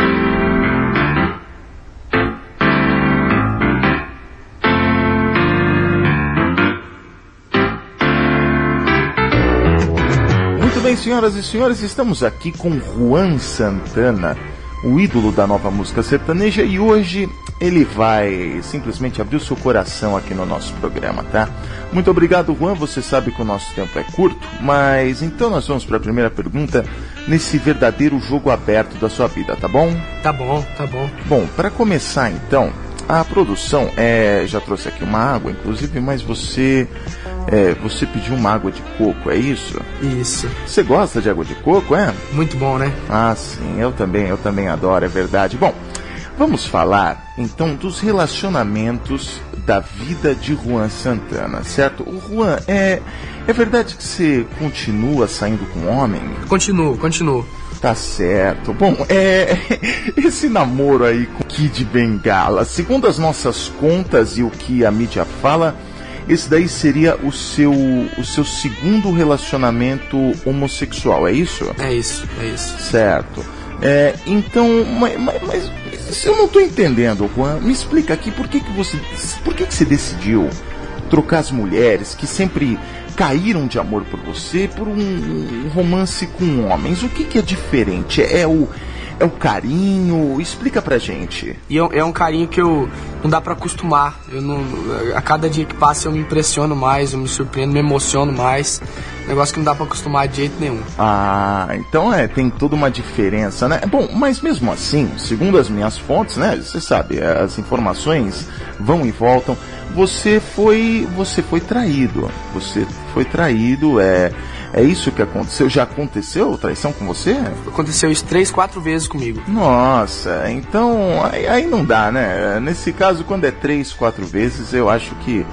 Muito bem, senhoras e senhores, estamos aqui com Juan Santana, o ídolo da nova música sertaneja, e hoje ele vai simplesmente abrir o seu coração aqui no nosso programa, tá? Muito obrigado, Juan, você sabe que o nosso tempo é curto, mas então nós vamos para a primeira pergunta nesse verdadeiro jogo aberto da sua vida, tá bom? Tá bom, tá bom. Bom, para começar então, a produção é, já trouxe aqui uma água, inclusive, mas você... É, você pediu uma água de coco, é isso? Isso. Você gosta de água de coco, é? Muito bom, né? Ah, sim, eu também, eu também adoro, é verdade. Bom, vamos falar, então, dos relacionamentos da vida de Juan Santana, certo? O Juan, é, é verdade que você continua saindo com homem? Continuo, continuo. Tá certo. Bom, é, esse namoro aí com Kid Bengala, segundo as nossas contas e o que a mídia fala... Esse daí seria o seu, o seu segundo relacionamento homossexual, é isso? É isso, é isso. Certo. É, então, mas, mas, mas eu não estou entendendo, Juan. Me explica aqui por que, que você, por que, que você decidiu trocar as mulheres que sempre caíram de amor por você por um, um romance com homens. O que, que é diferente? É o... É o carinho? Explica pra gente. E é, é um carinho que eu não dá pra acostumar. Eu não, a cada dia que passa eu me impressiono mais, eu me surpreendo, me emociono mais. Negócio que não dá pra acostumar de jeito nenhum. Ah, então é, tem toda uma diferença, né? Bom, mas mesmo assim, segundo as minhas fontes, né? Você sabe, as informações vão e voltam. Você foi, você foi traído. Você foi traído, é... É isso que aconteceu? Já aconteceu traição com você? Aconteceu isso três, quatro vezes comigo. Nossa, então aí, aí não dá, né? Nesse caso, quando é três, quatro vezes, eu acho que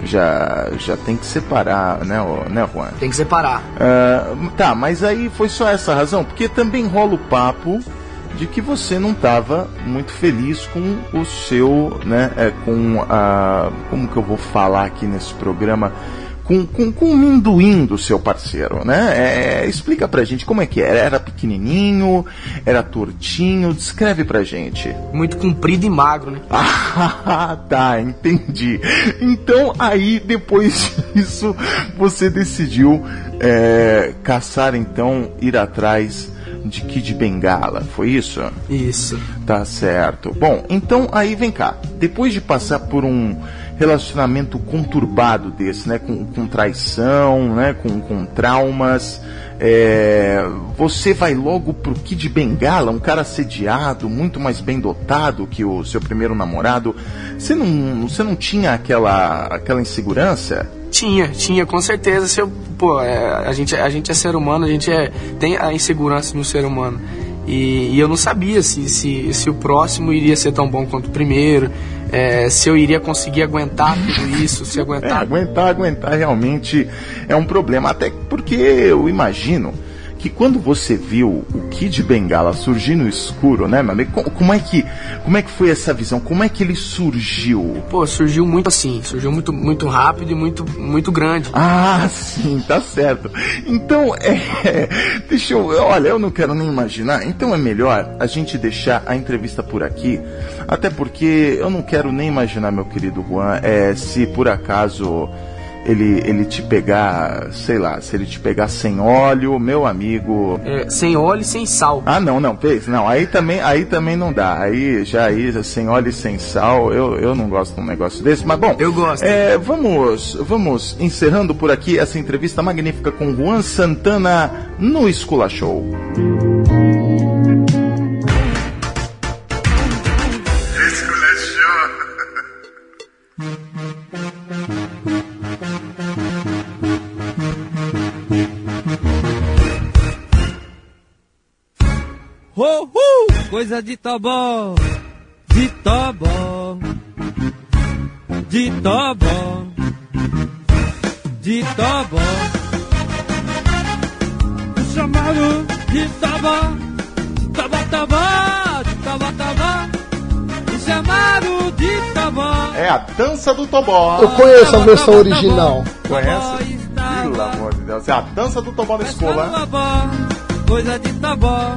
já, já tem que separar, né, né, Juan? Tem que separar. Uh, tá, mas aí foi só essa razão? Porque também rola o papo de que você não estava muito feliz com o seu, né, é, com a, como que eu vou falar aqui nesse programa, com, com, com o minduim do seu parceiro, né? É, explica pra gente como é que era. Era pequenininho, era tortinho, descreve pra gente. Muito comprido e magro, né? Ah, tá, entendi. Então aí, depois disso, você decidiu é, caçar, então, ir atrás de Kid Bengala, foi isso? Isso. Tá certo. Bom, então aí vem cá. Depois de passar por um relacionamento conturbado desse, né, com, com traição, né, com, com traumas, é, você vai logo pro Kid Bengala, um cara assediado, muito mais bem dotado que o seu primeiro namorado. Você não, você não tinha aquela, aquela insegurança? Tinha, tinha, com certeza. Se eu, pô, é, a, gente, a gente é ser humano, a gente é, tem a insegurança no ser humano. E, e eu não sabia se, se, se o próximo iria ser tão bom quanto o primeiro, é, se eu iria conseguir aguentar tudo isso, se aguentar... É, aguentar, aguentar realmente é um problema, até porque eu imagino que quando você viu o Kid Bengala surgir no escuro, né, meu amigo? Como é que, como é que foi essa visão? Como é que ele surgiu? Pô, surgiu muito assim, surgiu muito, muito rápido e muito, muito grande. Ah, sim, tá certo. Então, é, deixa eu, olha, eu não quero nem imaginar, então é melhor a gente deixar a entrevista por aqui, até porque eu não quero nem imaginar, meu querido Juan, é, se por acaso... Ele, ele te pegar, sei lá, se ele te pegar sem óleo, meu amigo... É, sem óleo e sem sal. Ah, não, não, fez, não, aí também, aí também não dá, aí já aí, sem óleo e sem sal, eu, eu não gosto de um negócio desse, mas bom... Eu gosto. É, vamos, vamos encerrando por aqui essa entrevista magnífica com Juan Santana no Escula Show. Oh, uh, coisa de tobó, de tobó, de tobó, de tobó, o chamado de tobó, tobó, tobó, de tobó, tobó, o chamado de tobó. É a dança do tobó. Eu conheço a versão original. Conhece? Pelo amor de Deus, é a dança do tobó na escola. Coisa de tobó.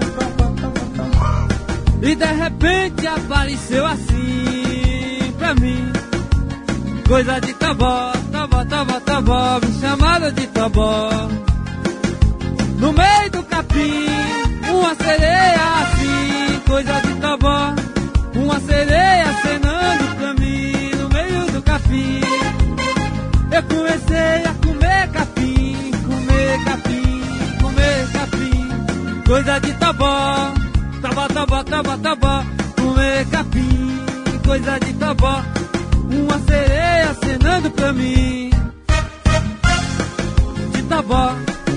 E de repente apareceu assim pra mim. Coisa de tobó, tobó, tobó, tobó, me chamaram de tobó. No meio do capim, uma sereia assim. Coisa de tobó, uma sereia acenando pra mim. No meio do capim, eu comecei a comer capim. Comer capim, comer capim. Coisa de tobó, tobó, tobó, tobó, tobó, comer capim, coisa de tobó, uma sereia acenando pra mim. De tobó,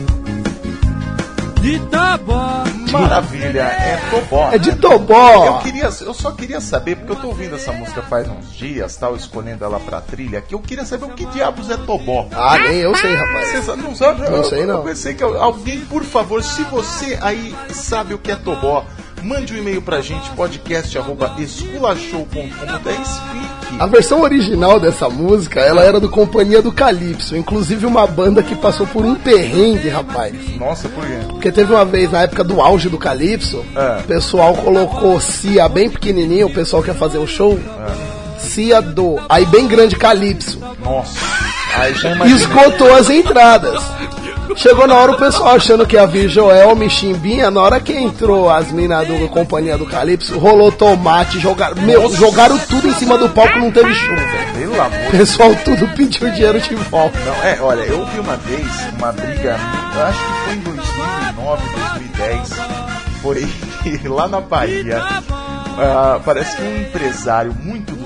de tobó. Maravilha, é tobó. É de tobó. Eu, queria, eu só queria saber, porque eu tô ouvindo essa música faz uns dias, tal, escolhendo ela pra trilha, que eu queria saber o que diabos é tobó. Ah, nem eu sei, rapaz. Você não sabe? Não eu, sei, não. Eu pensei que alguém, por favor, se você aí sabe o que é tobó, mande um e-mail pra gente, podcast arroba esculachou ponto com ponto b r. Explique. A versão original dessa música, ela era do Companhia do Calypso, inclusive uma banda que passou por um perrengue, rapaz. Nossa, por quê? Porque teve uma vez, na época do auge do Calypso, é. o pessoal colocou Cia bem pequenininho, o pessoal quer fazer o show, é. Cia do, aí bem grande Calypso. Nossa, aí já esgotou as entradas. Chegou na hora o pessoal achando que ia vir Joel, Michimbinha. Na hora que entrou as minas do Companhia do Calypso, rolou tomate, jogaram, meu, jogaram tudo em cima do palco, não teve chuva. Pelo amor. O pessoal tudo pediu dinheiro de volta. Não, é, olha, eu vi uma vez uma briga, eu acho que foi em dois mil e nove, dois mil e dez, foi lá na Bahia. Uh, parece que um empresário muito do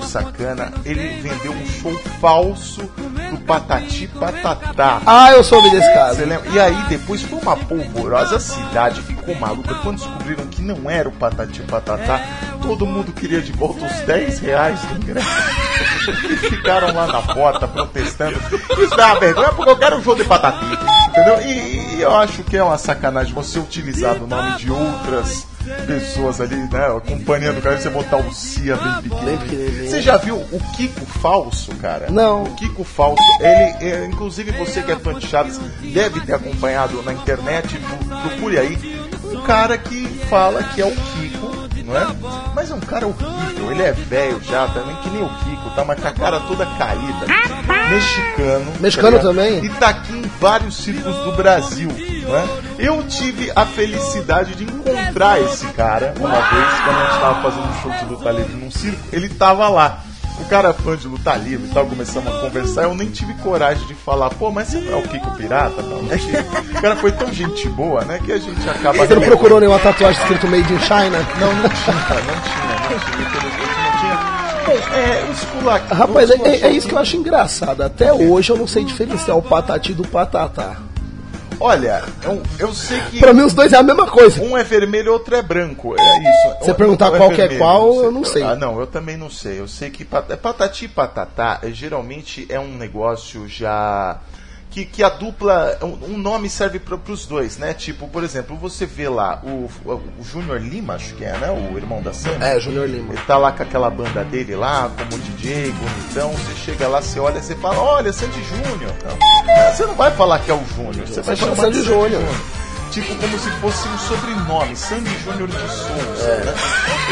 muito sacana. Ele vendeu um show falso do Patati Patatá. Ah, eu soube desse caso. Você lembra? E aí depois foi uma polvorosa, a cidade ficou maluca. Quando descobriram que não era o Patati Patatá, todo mundo queria de volta os dez reais do ingresso. E ficaram lá na porta protestando. Isso dá uma vergonha porque eu quero um show de Patati. Entendeu? E, e eu acho que é uma sacanagem você utilizar o nome de outras pessoas ali, né? Acompanhando o cara, você botar o Cia bem pequeno. Você já viu o Kiko Falso, cara? Não. O Kiko Falso, ele, é, inclusive você que é fã de Chaves, deve ter acompanhado na internet, procure aí, um cara que fala que é o Kiko, não é? Mas é um cara horrível, ele é velho já, também que nem o Kiko, tá? Mas com a cara toda caída. Mexicano. Mexicano tá também? E tá aqui em vários circos do Brasil, não é? Eu tive a felicidade de encontrar esse cara uma vez, quando a gente tava fazendo um show de luta livre num circo, ele tava lá. O cara é fã de luta livre e tal, começamos a conversar, eu nem tive coragem de falar, pô, mas você não é o Kiko Pirata? Não, não tive. O cara foi tão gente boa, né, que a gente acaba... Você não procurou nenhuma tatuagem escrito Made in China? Não, não tinha, não tinha, não tinha, infelizmente não tinha. Bom, é, o esculac... Rapaz, é, é, é isso que eu acho engraçado. Até hoje eu não sei diferenciar o Patati do Patatá. Olha, eu, eu sei que... Pra mim os dois é a mesma coisa. Um é vermelho e outro é branco, é isso. Você perguntar um qual é que é qual, eu não sei. Ah, não, eu também não sei. Eu sei que pat... Patati e Patatá é, geralmente é um negócio já... Que, que a dupla, um, um nome serve para os dois, né? Tipo, por exemplo, você vê lá o, o, o Júnior Lima, acho que é, né? O irmão da Sam. É, Júnior Lima. Ele tá lá com aquela banda dele lá, como D J, bonitão. Você chega lá, você olha, você fala, olha, Sandy Júnior. Não, você não vai falar que é o Júnior, você vai chamar Sandy Júnior. Tipo, como se fosse um sobrenome, Sandy Júnior de Souza, é. Né?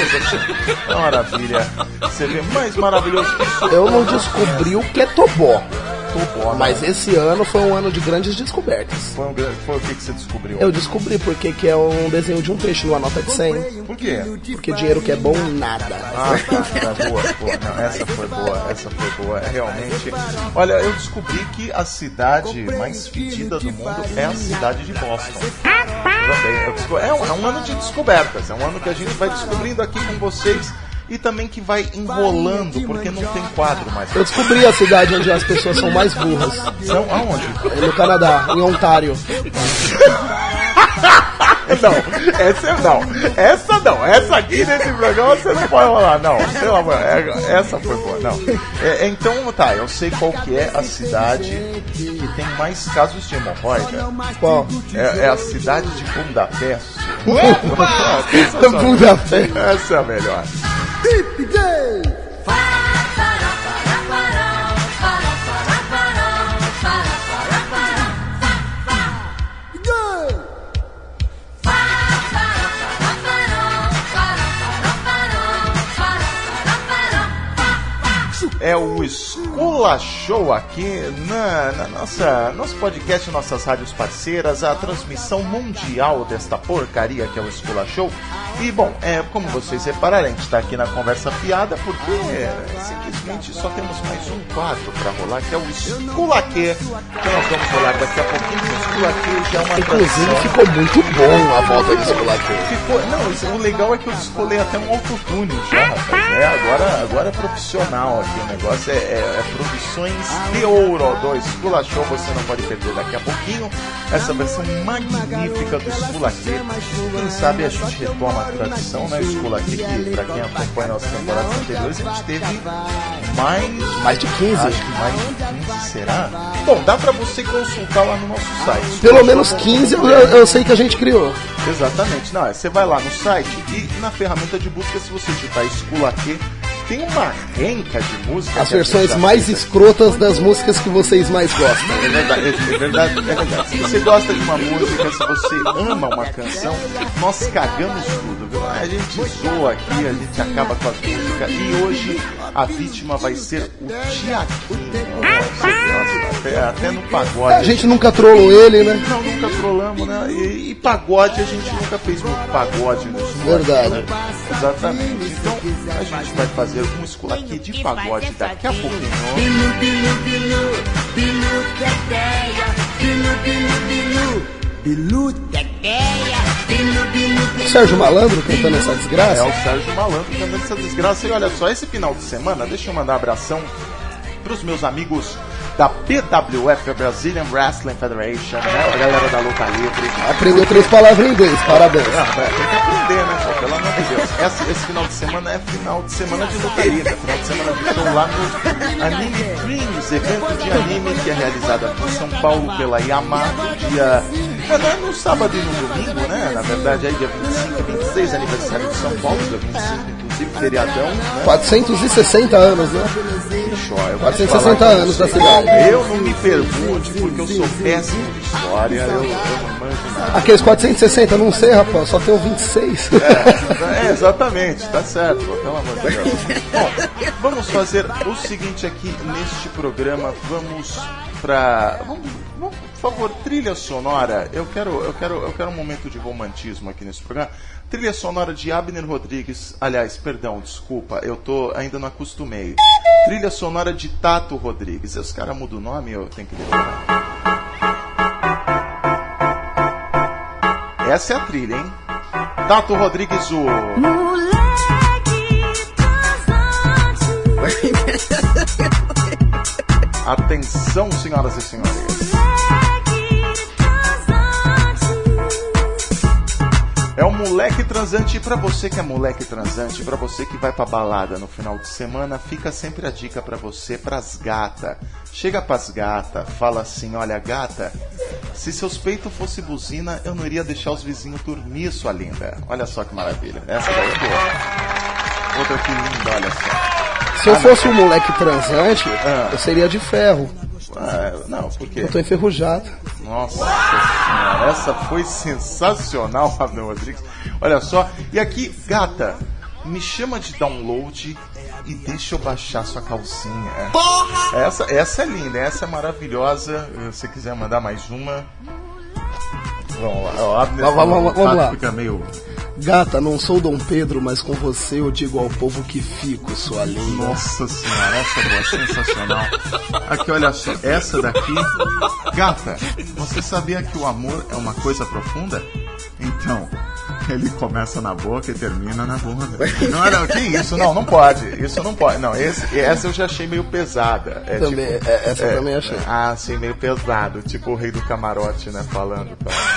Maravilha. Você vê mais maravilhoso que isso. Eu não descobri o que é Tobó. Tobó, mas esse ano foi um ano de grandes descobertas. Foi, um, foi o que, que você descobriu? Eu descobri porque que é um desenho de um peixe numa nota de cem. Por quê? Porque dinheiro que é bom, nada. Ah, tá, tá, boa, boa. Não, essa foi boa, essa foi boa. É realmente... Olha, eu descobri que a cidade mais fedida do mundo é a cidade de Boston. É um, é um ano de descobertas, é um ano que a gente vai descobrindo aqui com vocês. E também que vai enrolando, porque não tem quadro mais. Eu descobri a cidade onde as pessoas são mais burras. São aonde? No Canadá, em Ontário. Não, essa não. Essa não. Essa aqui nesse programa você não pode rolar. Não, pelo amor. Essa foi boa. Não. É, então, tá, eu sei qual que é a cidade que tem mais casos de hemorroida. Qual? É, é a cidade de Budapeste. Budapeste. Essa é a melhor. Hip Day! É o Escola Show aqui na, na nossa nosso podcast, nossas rádios parceiras, a transmissão mundial desta porcaria que é o Escola Show. E bom, é, como vocês repararam, a gente está aqui na conversa fiada porque é, simplesmente só temos mais um quadro para rolar, que é o Escola Que, que nós vamos rolar daqui a pouquinho. O Escola Que já é uma Inclusive tradição. Ficou muito bom a volta do Escola Que. Ficou, não, isso, o legal é que eu descolei até um autotune já, rapaz. É, agora, agora é profissional aqui, o negócio é, é, é produções de ouro do Escola Show, você não pode perder daqui a pouquinho essa versão magnífica do Escola Que. Quem sabe a gente retoma a tradição, né? O Escola Que, que pra quem acompanha as temporadas anteriores, a gente teve mais... Mais de quinze. Acho que mais de quinze, será? Bom, dá pra você consultar lá no nosso site. Pelo menos quinze eu, eu sei que a gente criou. Exatamente. Não, você vai lá no site e na ferramenta de busca, se você digitar Escola Que, tem uma renca de música. As versões mais escrotas das músicas que vocês mais gostam. É verdade, é verdade, é verdade. Se você gosta de uma música, se você ama uma canção, nós cagamos tudo, viu? A gente zoa aqui, a gente acaba com as músicas. E hoje a vítima vai ser o Tiaguinho. Nossa, até, até no pagode. A gente nunca trollou ele, né? Não, nunca trollamos, né? E, e pagode, a gente nunca fez muito pagode no escola. Verdade. Né? Exatamente. Então, a gente vai fazer um Escola Que de pagode daqui a pouquinho. Bilu, bilu, bilu, bilu, teteia, bilu, bilu, bilu, bilu, teteia, bilu, bilu, Sérgio Malandro cantando essa desgraça? É o Sérgio Malandro cantando essa desgraça. E olha só, esse final de semana, deixa eu mandar um abração pros meus amigos da P W F, Brazilian Wrestling Federation, né? A galera da luta livre. Aprendeu três palavras em inglês, parabéns. Ah, é, tem que aprender, né, pô, pelo amor de Deus. Esse, esse final de semana é final de semana de luta livre, final de semana de show lá no Anime Dreams, evento de anime que é realizado aqui em São Paulo pela Yamaha, dia... É, no sábado e no domingo, né? Na verdade, aí dia vinte e cinco e vinte e seis, aniversário de São Paulo, dia vinte e cinco, inclusive, feriadão, né? quatrocentos e sessenta anos, né? Show, quatrocentos e sessenta anos da cidade. Eu não me pergunte, porque eu sou péssimo de história, eu, eu não manjo nada. Aqueles quatrocentos e sessenta, não sei, rapaz, só tem o vinte e seis. É, é, exatamente, tá certo, pelo amor de Deus. Bom, vamos fazer o seguinte aqui neste programa, vamos pra... Vamos, vamos, por favor, trilha sonora. Eu quero, eu, quero, eu quero um momento de romantismo aqui nesse programa. Trilha sonora de Abner Rodrigues. Aliás, perdão, desculpa, eu tô, ainda não acostumei. Trilha sonora de Tato Rodrigues. Os caras mudam o nome, eu tenho que lembrar. Essa é a trilha, hein? Tato Rodrigues, o... Atenção, senhoras e senhores. É um moleque transante. E pra você que é moleque transante, pra você que vai pra balada no final de semana, fica sempre a dica pra você, pras gata. Chega pras gata, fala assim: olha, gata, se seus peitos fossem buzina, eu não iria deixar os vizinhos dormir, sua linda. Olha só que maravilha. Essa daí é boa. Outra que linda, olha só. Se eu fosse um moleque transante, ah. eu seria de ferro. Ah, não, por quê? Eu tô enferrujado. Nossa senhora, essa foi sensacional, Abner Rodrigues. Olha só, e aqui, gata, me chama de download e deixa eu baixar sua calcinha. Porra! Essa, essa é linda, essa é maravilhosa. Se você quiser mandar mais uma... Vamos lá, o Abner vamos, vamos, vamos lá. Fica meio... Gata, não sou Dom Pedro, mas com você eu digo ao povo que fico, sua linda. Nossa senhora, essa é sensacional. Aqui, olha só, essa daqui. Gata, você sabia que o amor é uma coisa profunda? Então, ele começa na boca e termina na bunda. Não, não, que isso? Não, não pode. Isso não pode. Não, esse, essa eu já achei meio pesada. É, também, tipo, é, essa é, eu também achei. Ah, achei meio pesado. Tipo o rei do camarote, né, falando.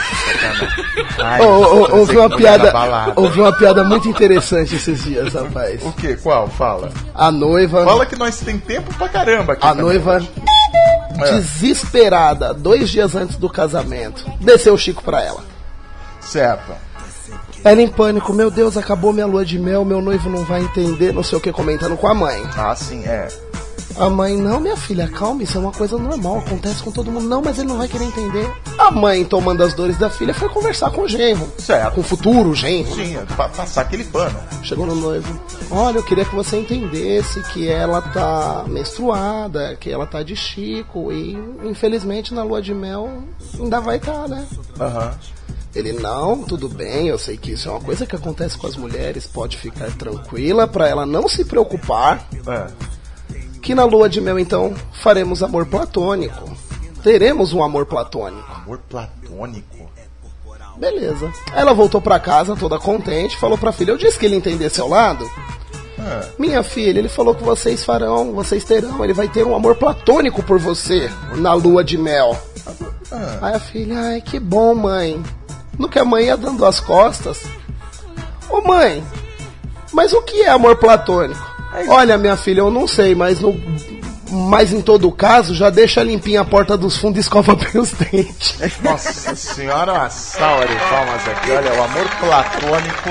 Ai, oh, oh, ouvi uma piada, ouvi uma piada muito interessante esses dias, rapaz. O que? Qual? Fala. A noiva... Fala que nós tem tempo pra caramba aqui. A também. Noiva... É. Desesperada, dois dias antes do casamento, desceu o Chico pra ela. Certo. Ela em pânico: meu Deus, acabou minha lua de mel, meu noivo não vai entender, não sei o que, comentando com a mãe. Ah, sim, é. A mãe: não, minha filha, calma, isso é uma coisa normal, acontece com todo mundo. Não, mas ele não vai querer entender. A mãe, tomando as dores da filha, foi conversar com o genro. Certo. Com o futuro genro. Sim, pra passar aquele pano. Chegou no noivo: olha, eu queria que você entendesse que ela tá menstruada, que ela tá de Chico, e infelizmente na lua de mel ainda vai estar, tá, né? Aham. Uhum. Ele: não, tudo bem, eu sei que isso é uma coisa que acontece com as mulheres, pode ficar tranquila, pra ela não se preocupar. É. Que na lua de mel, então, faremos amor platônico. Teremos um amor platônico. Amor platônico? Beleza. Ela voltou pra casa toda contente, falou pra filha: eu disse que ele entender seu lado. É. Minha filha, ele falou que vocês farão, vocês terão, ele vai ter um amor platônico por você na lua de mel. É. Aí a filha: ai, que bom, mãe. No que a mãe ia dando as costas: ô mãe, mas o que é amor platônico? Olha, minha filha, eu não sei, mas, no, mas em todo caso, já deixa limpinha a porta dos fundos e escova bem os dentes. Nossa senhora, uma salva de palmas aqui. Olha, o amor platônico.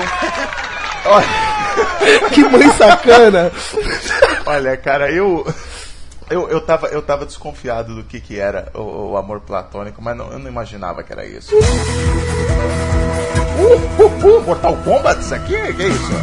Olha. Que mãe sacana. Olha, cara, eu... Eu, eu, tava, eu tava desconfiado do que, que era o, o amor platônico, mas não, eu não imaginava que era isso. Uh, uh, uh, Mortal Kombat, isso aqui? Que é isso?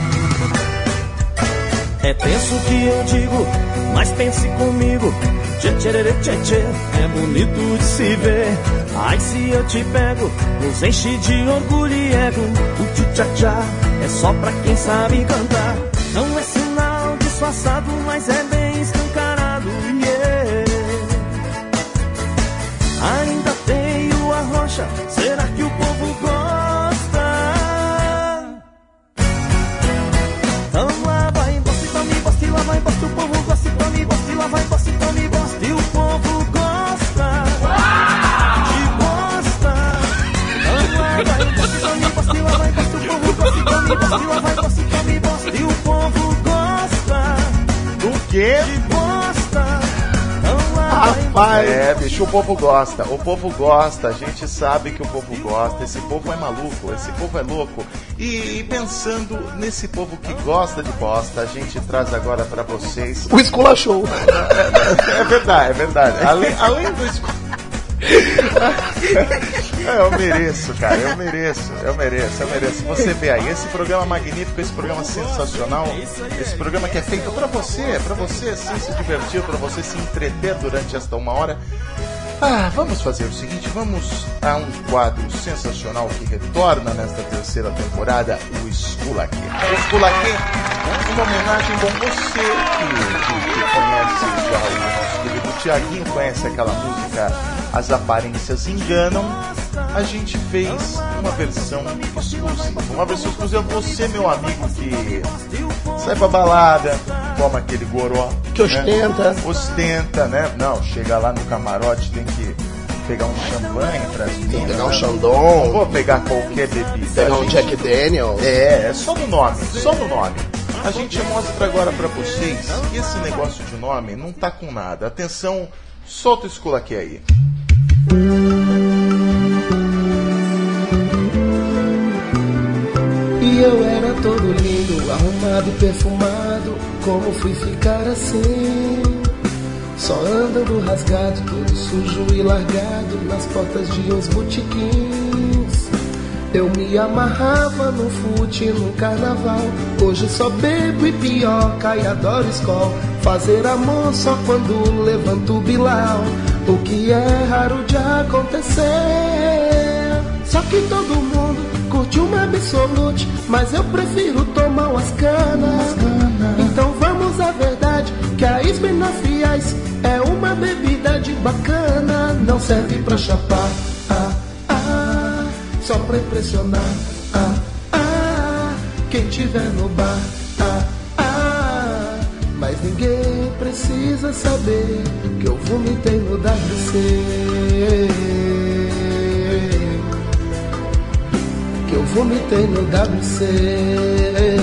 É tenso que eu digo, mas pense comigo. Tchê, tchê, tchê, tchê, é bonito de se ver. Ai, se eu te pego, nos enche de orgulho e ego. O tchu-tchá-tchá é só pra quem sabe cantar. Não é sinal disfarçado, mas é bem escancarado, yeah. Ainda tenho a rocha, será que o povo gosta? E o povo gosta do quê? de bosta. Rapaz, é, bicho, o povo gosta, o povo gosta, a gente sabe que o povo gosta, esse povo é maluco, esse povo é louco. E pensando nesse povo que gosta de bosta, a gente traz agora pra vocês o Esculachou. É, é, é verdade, é verdade. Além, além do Esculachou. Eu mereço, cara, eu mereço, eu mereço, eu mereço. Você vê aí, esse programa magnífico, esse programa sensacional, esse programa que é feito pra você, pra você assim, se divertir, pra você se entreter durante esta uma hora. Ah, vamos fazer o seguinte, vamos a um quadro sensacional que retorna nesta terceira temporada, o Esculaquê. O Esculaquê, uma homenagem, bom, você que, que, que conhece já o nosso querido Tiaguinho, conhece aquela música As Aparências Enganam, a gente fez uma versão exclusiva, uma versão exclusiva, você, meu amigo, que sai pra balada, toma aquele goró, que ostenta, né? ostenta, né? Não, chega lá no camarote, tem que pegar um champanhe pras meninas, pegar um né? Chandon, não vou pegar qualquer bebida, pegar um gente... Jack Daniels, é, é só no nome, só no nome. A gente mostra agora pra vocês que esse negócio de nome não tá com nada. Atenção, solta o Esculaquê aí. E eu era todo lindo, arrumado e perfumado. Como fui ficar assim? Só andando rasgado, todo sujo e largado nas portas de uns botiquins. Eu me amarrava no fute, no carnaval. Hoje só bebo e pioca e adoro Skol. Fazer amor só quando levanto o bilau, o que é raro de acontecer. Só que todo mundo curte uma Absolute, mas eu prefiro tomar umas canas. Então vamos à verdade, que a Smirnoff Ice é uma bebida de bacana. Não serve pra chapar, ah, ah, só pra impressionar, ah, ah, quem tiver no bar, ah, ah, mas ninguém precisa saber que eu vomitei no W C, que eu vomitei no W C.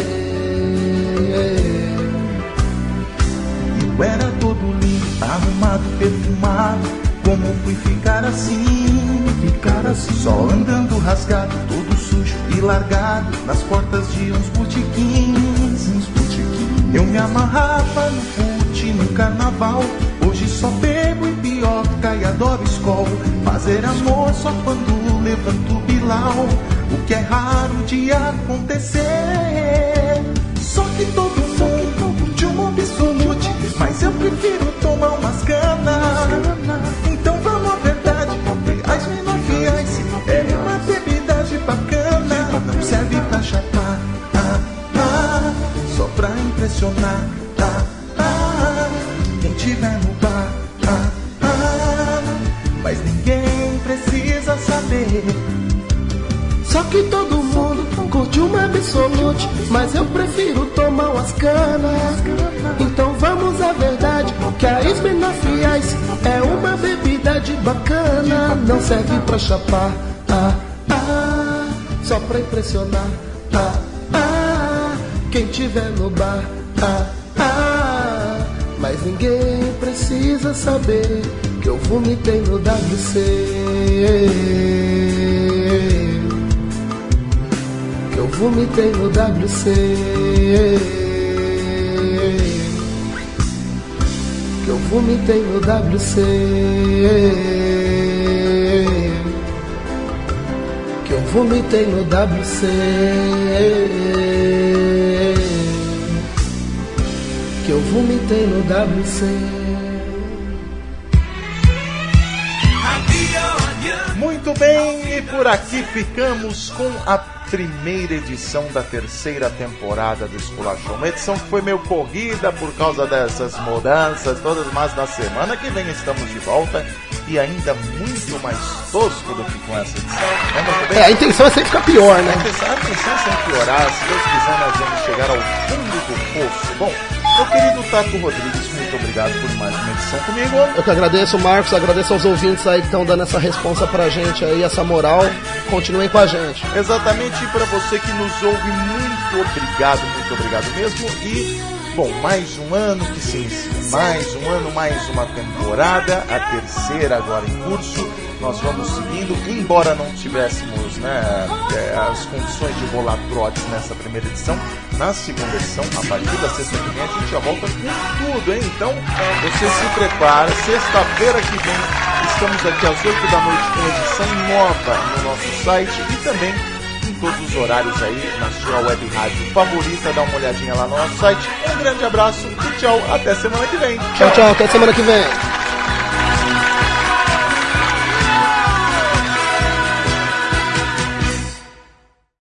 Eu era todo lindo, arrumado, perfumado. Como fui ficar assim, ficar assim, só andando rasgado, todo sujo e largado nas portas de uns botiquins, uns botiquins. Eu me amarrava no fute, no carnaval. Hoje só bebo e pioca e adoro Skol. Fazer amor só quando levanto o bilau, o que é raro de acontecer. Só que todo mundo curte um Absolute, mas eu prefiro tomar umas canas. Então vamos à verdade, a Smirnoff Ice é uma bebida de bacana. Não serve pra chapar, ah, ah, só pra impressionar, ah, ah, quem tiver no bar, ah, ah, mas ninguém precisa saber. Só que todo mundo curte uma Absolute, mas eu prefiro tomar umas canas. Então vamos à verdade, que a Smirnoff Ice é uma bebida de bacana. Não serve pra chapar, ah, ah, só pra impressionar, ah, ah, quem tiver no bar, ah, ah, mas ninguém precisa saber que eu vomitei no W C, que eu vomitei no W C, que eu vomitei no W C, que eu vomitei no W C, que eu vomitei no W C. Muito bem, e por aqui ficamos com a primeira edição da terceira temporada do Esculachou. Uma edição que foi meio corrida por causa dessas mudanças todas, mas na semana que vem estamos de volta e ainda muito mais tosco do que com essa edição. É, a intenção é sempre ficar pior, né? A intenção, a intenção é sempre piorar. Se Deus quiser, nós vamos chegar ao fundo do poço. Bom, Meu querido Tato Rodrigues, muito obrigado por mais uma edição comigo. Eu que agradeço, Marcos, agradeço aos ouvintes aí que estão dando essa responsa pra gente aí, essa moral. Continuem com a gente. Exatamente, e pra você que nos ouve, muito obrigado, muito obrigado mesmo. E, bom, mais um ano que se inicia, mais um ano, mais uma temporada, a terceira agora em curso. Nós vamos seguindo, embora não tivéssemos, né, as condições de rolar trotes nessa primeira edição, na segunda edição, a partir da sexta que vem, a gente já volta com tudo, hein? Então, você se prepara, sexta-feira que vem, estamos aqui às oito da noite com edição nova no nosso site e também em todos os horários aí na sua web rádio favorita. Dá uma olhadinha lá no nosso site. Um grande abraço e tchau, até semana que vem. Tchau, tchau, até semana que vem.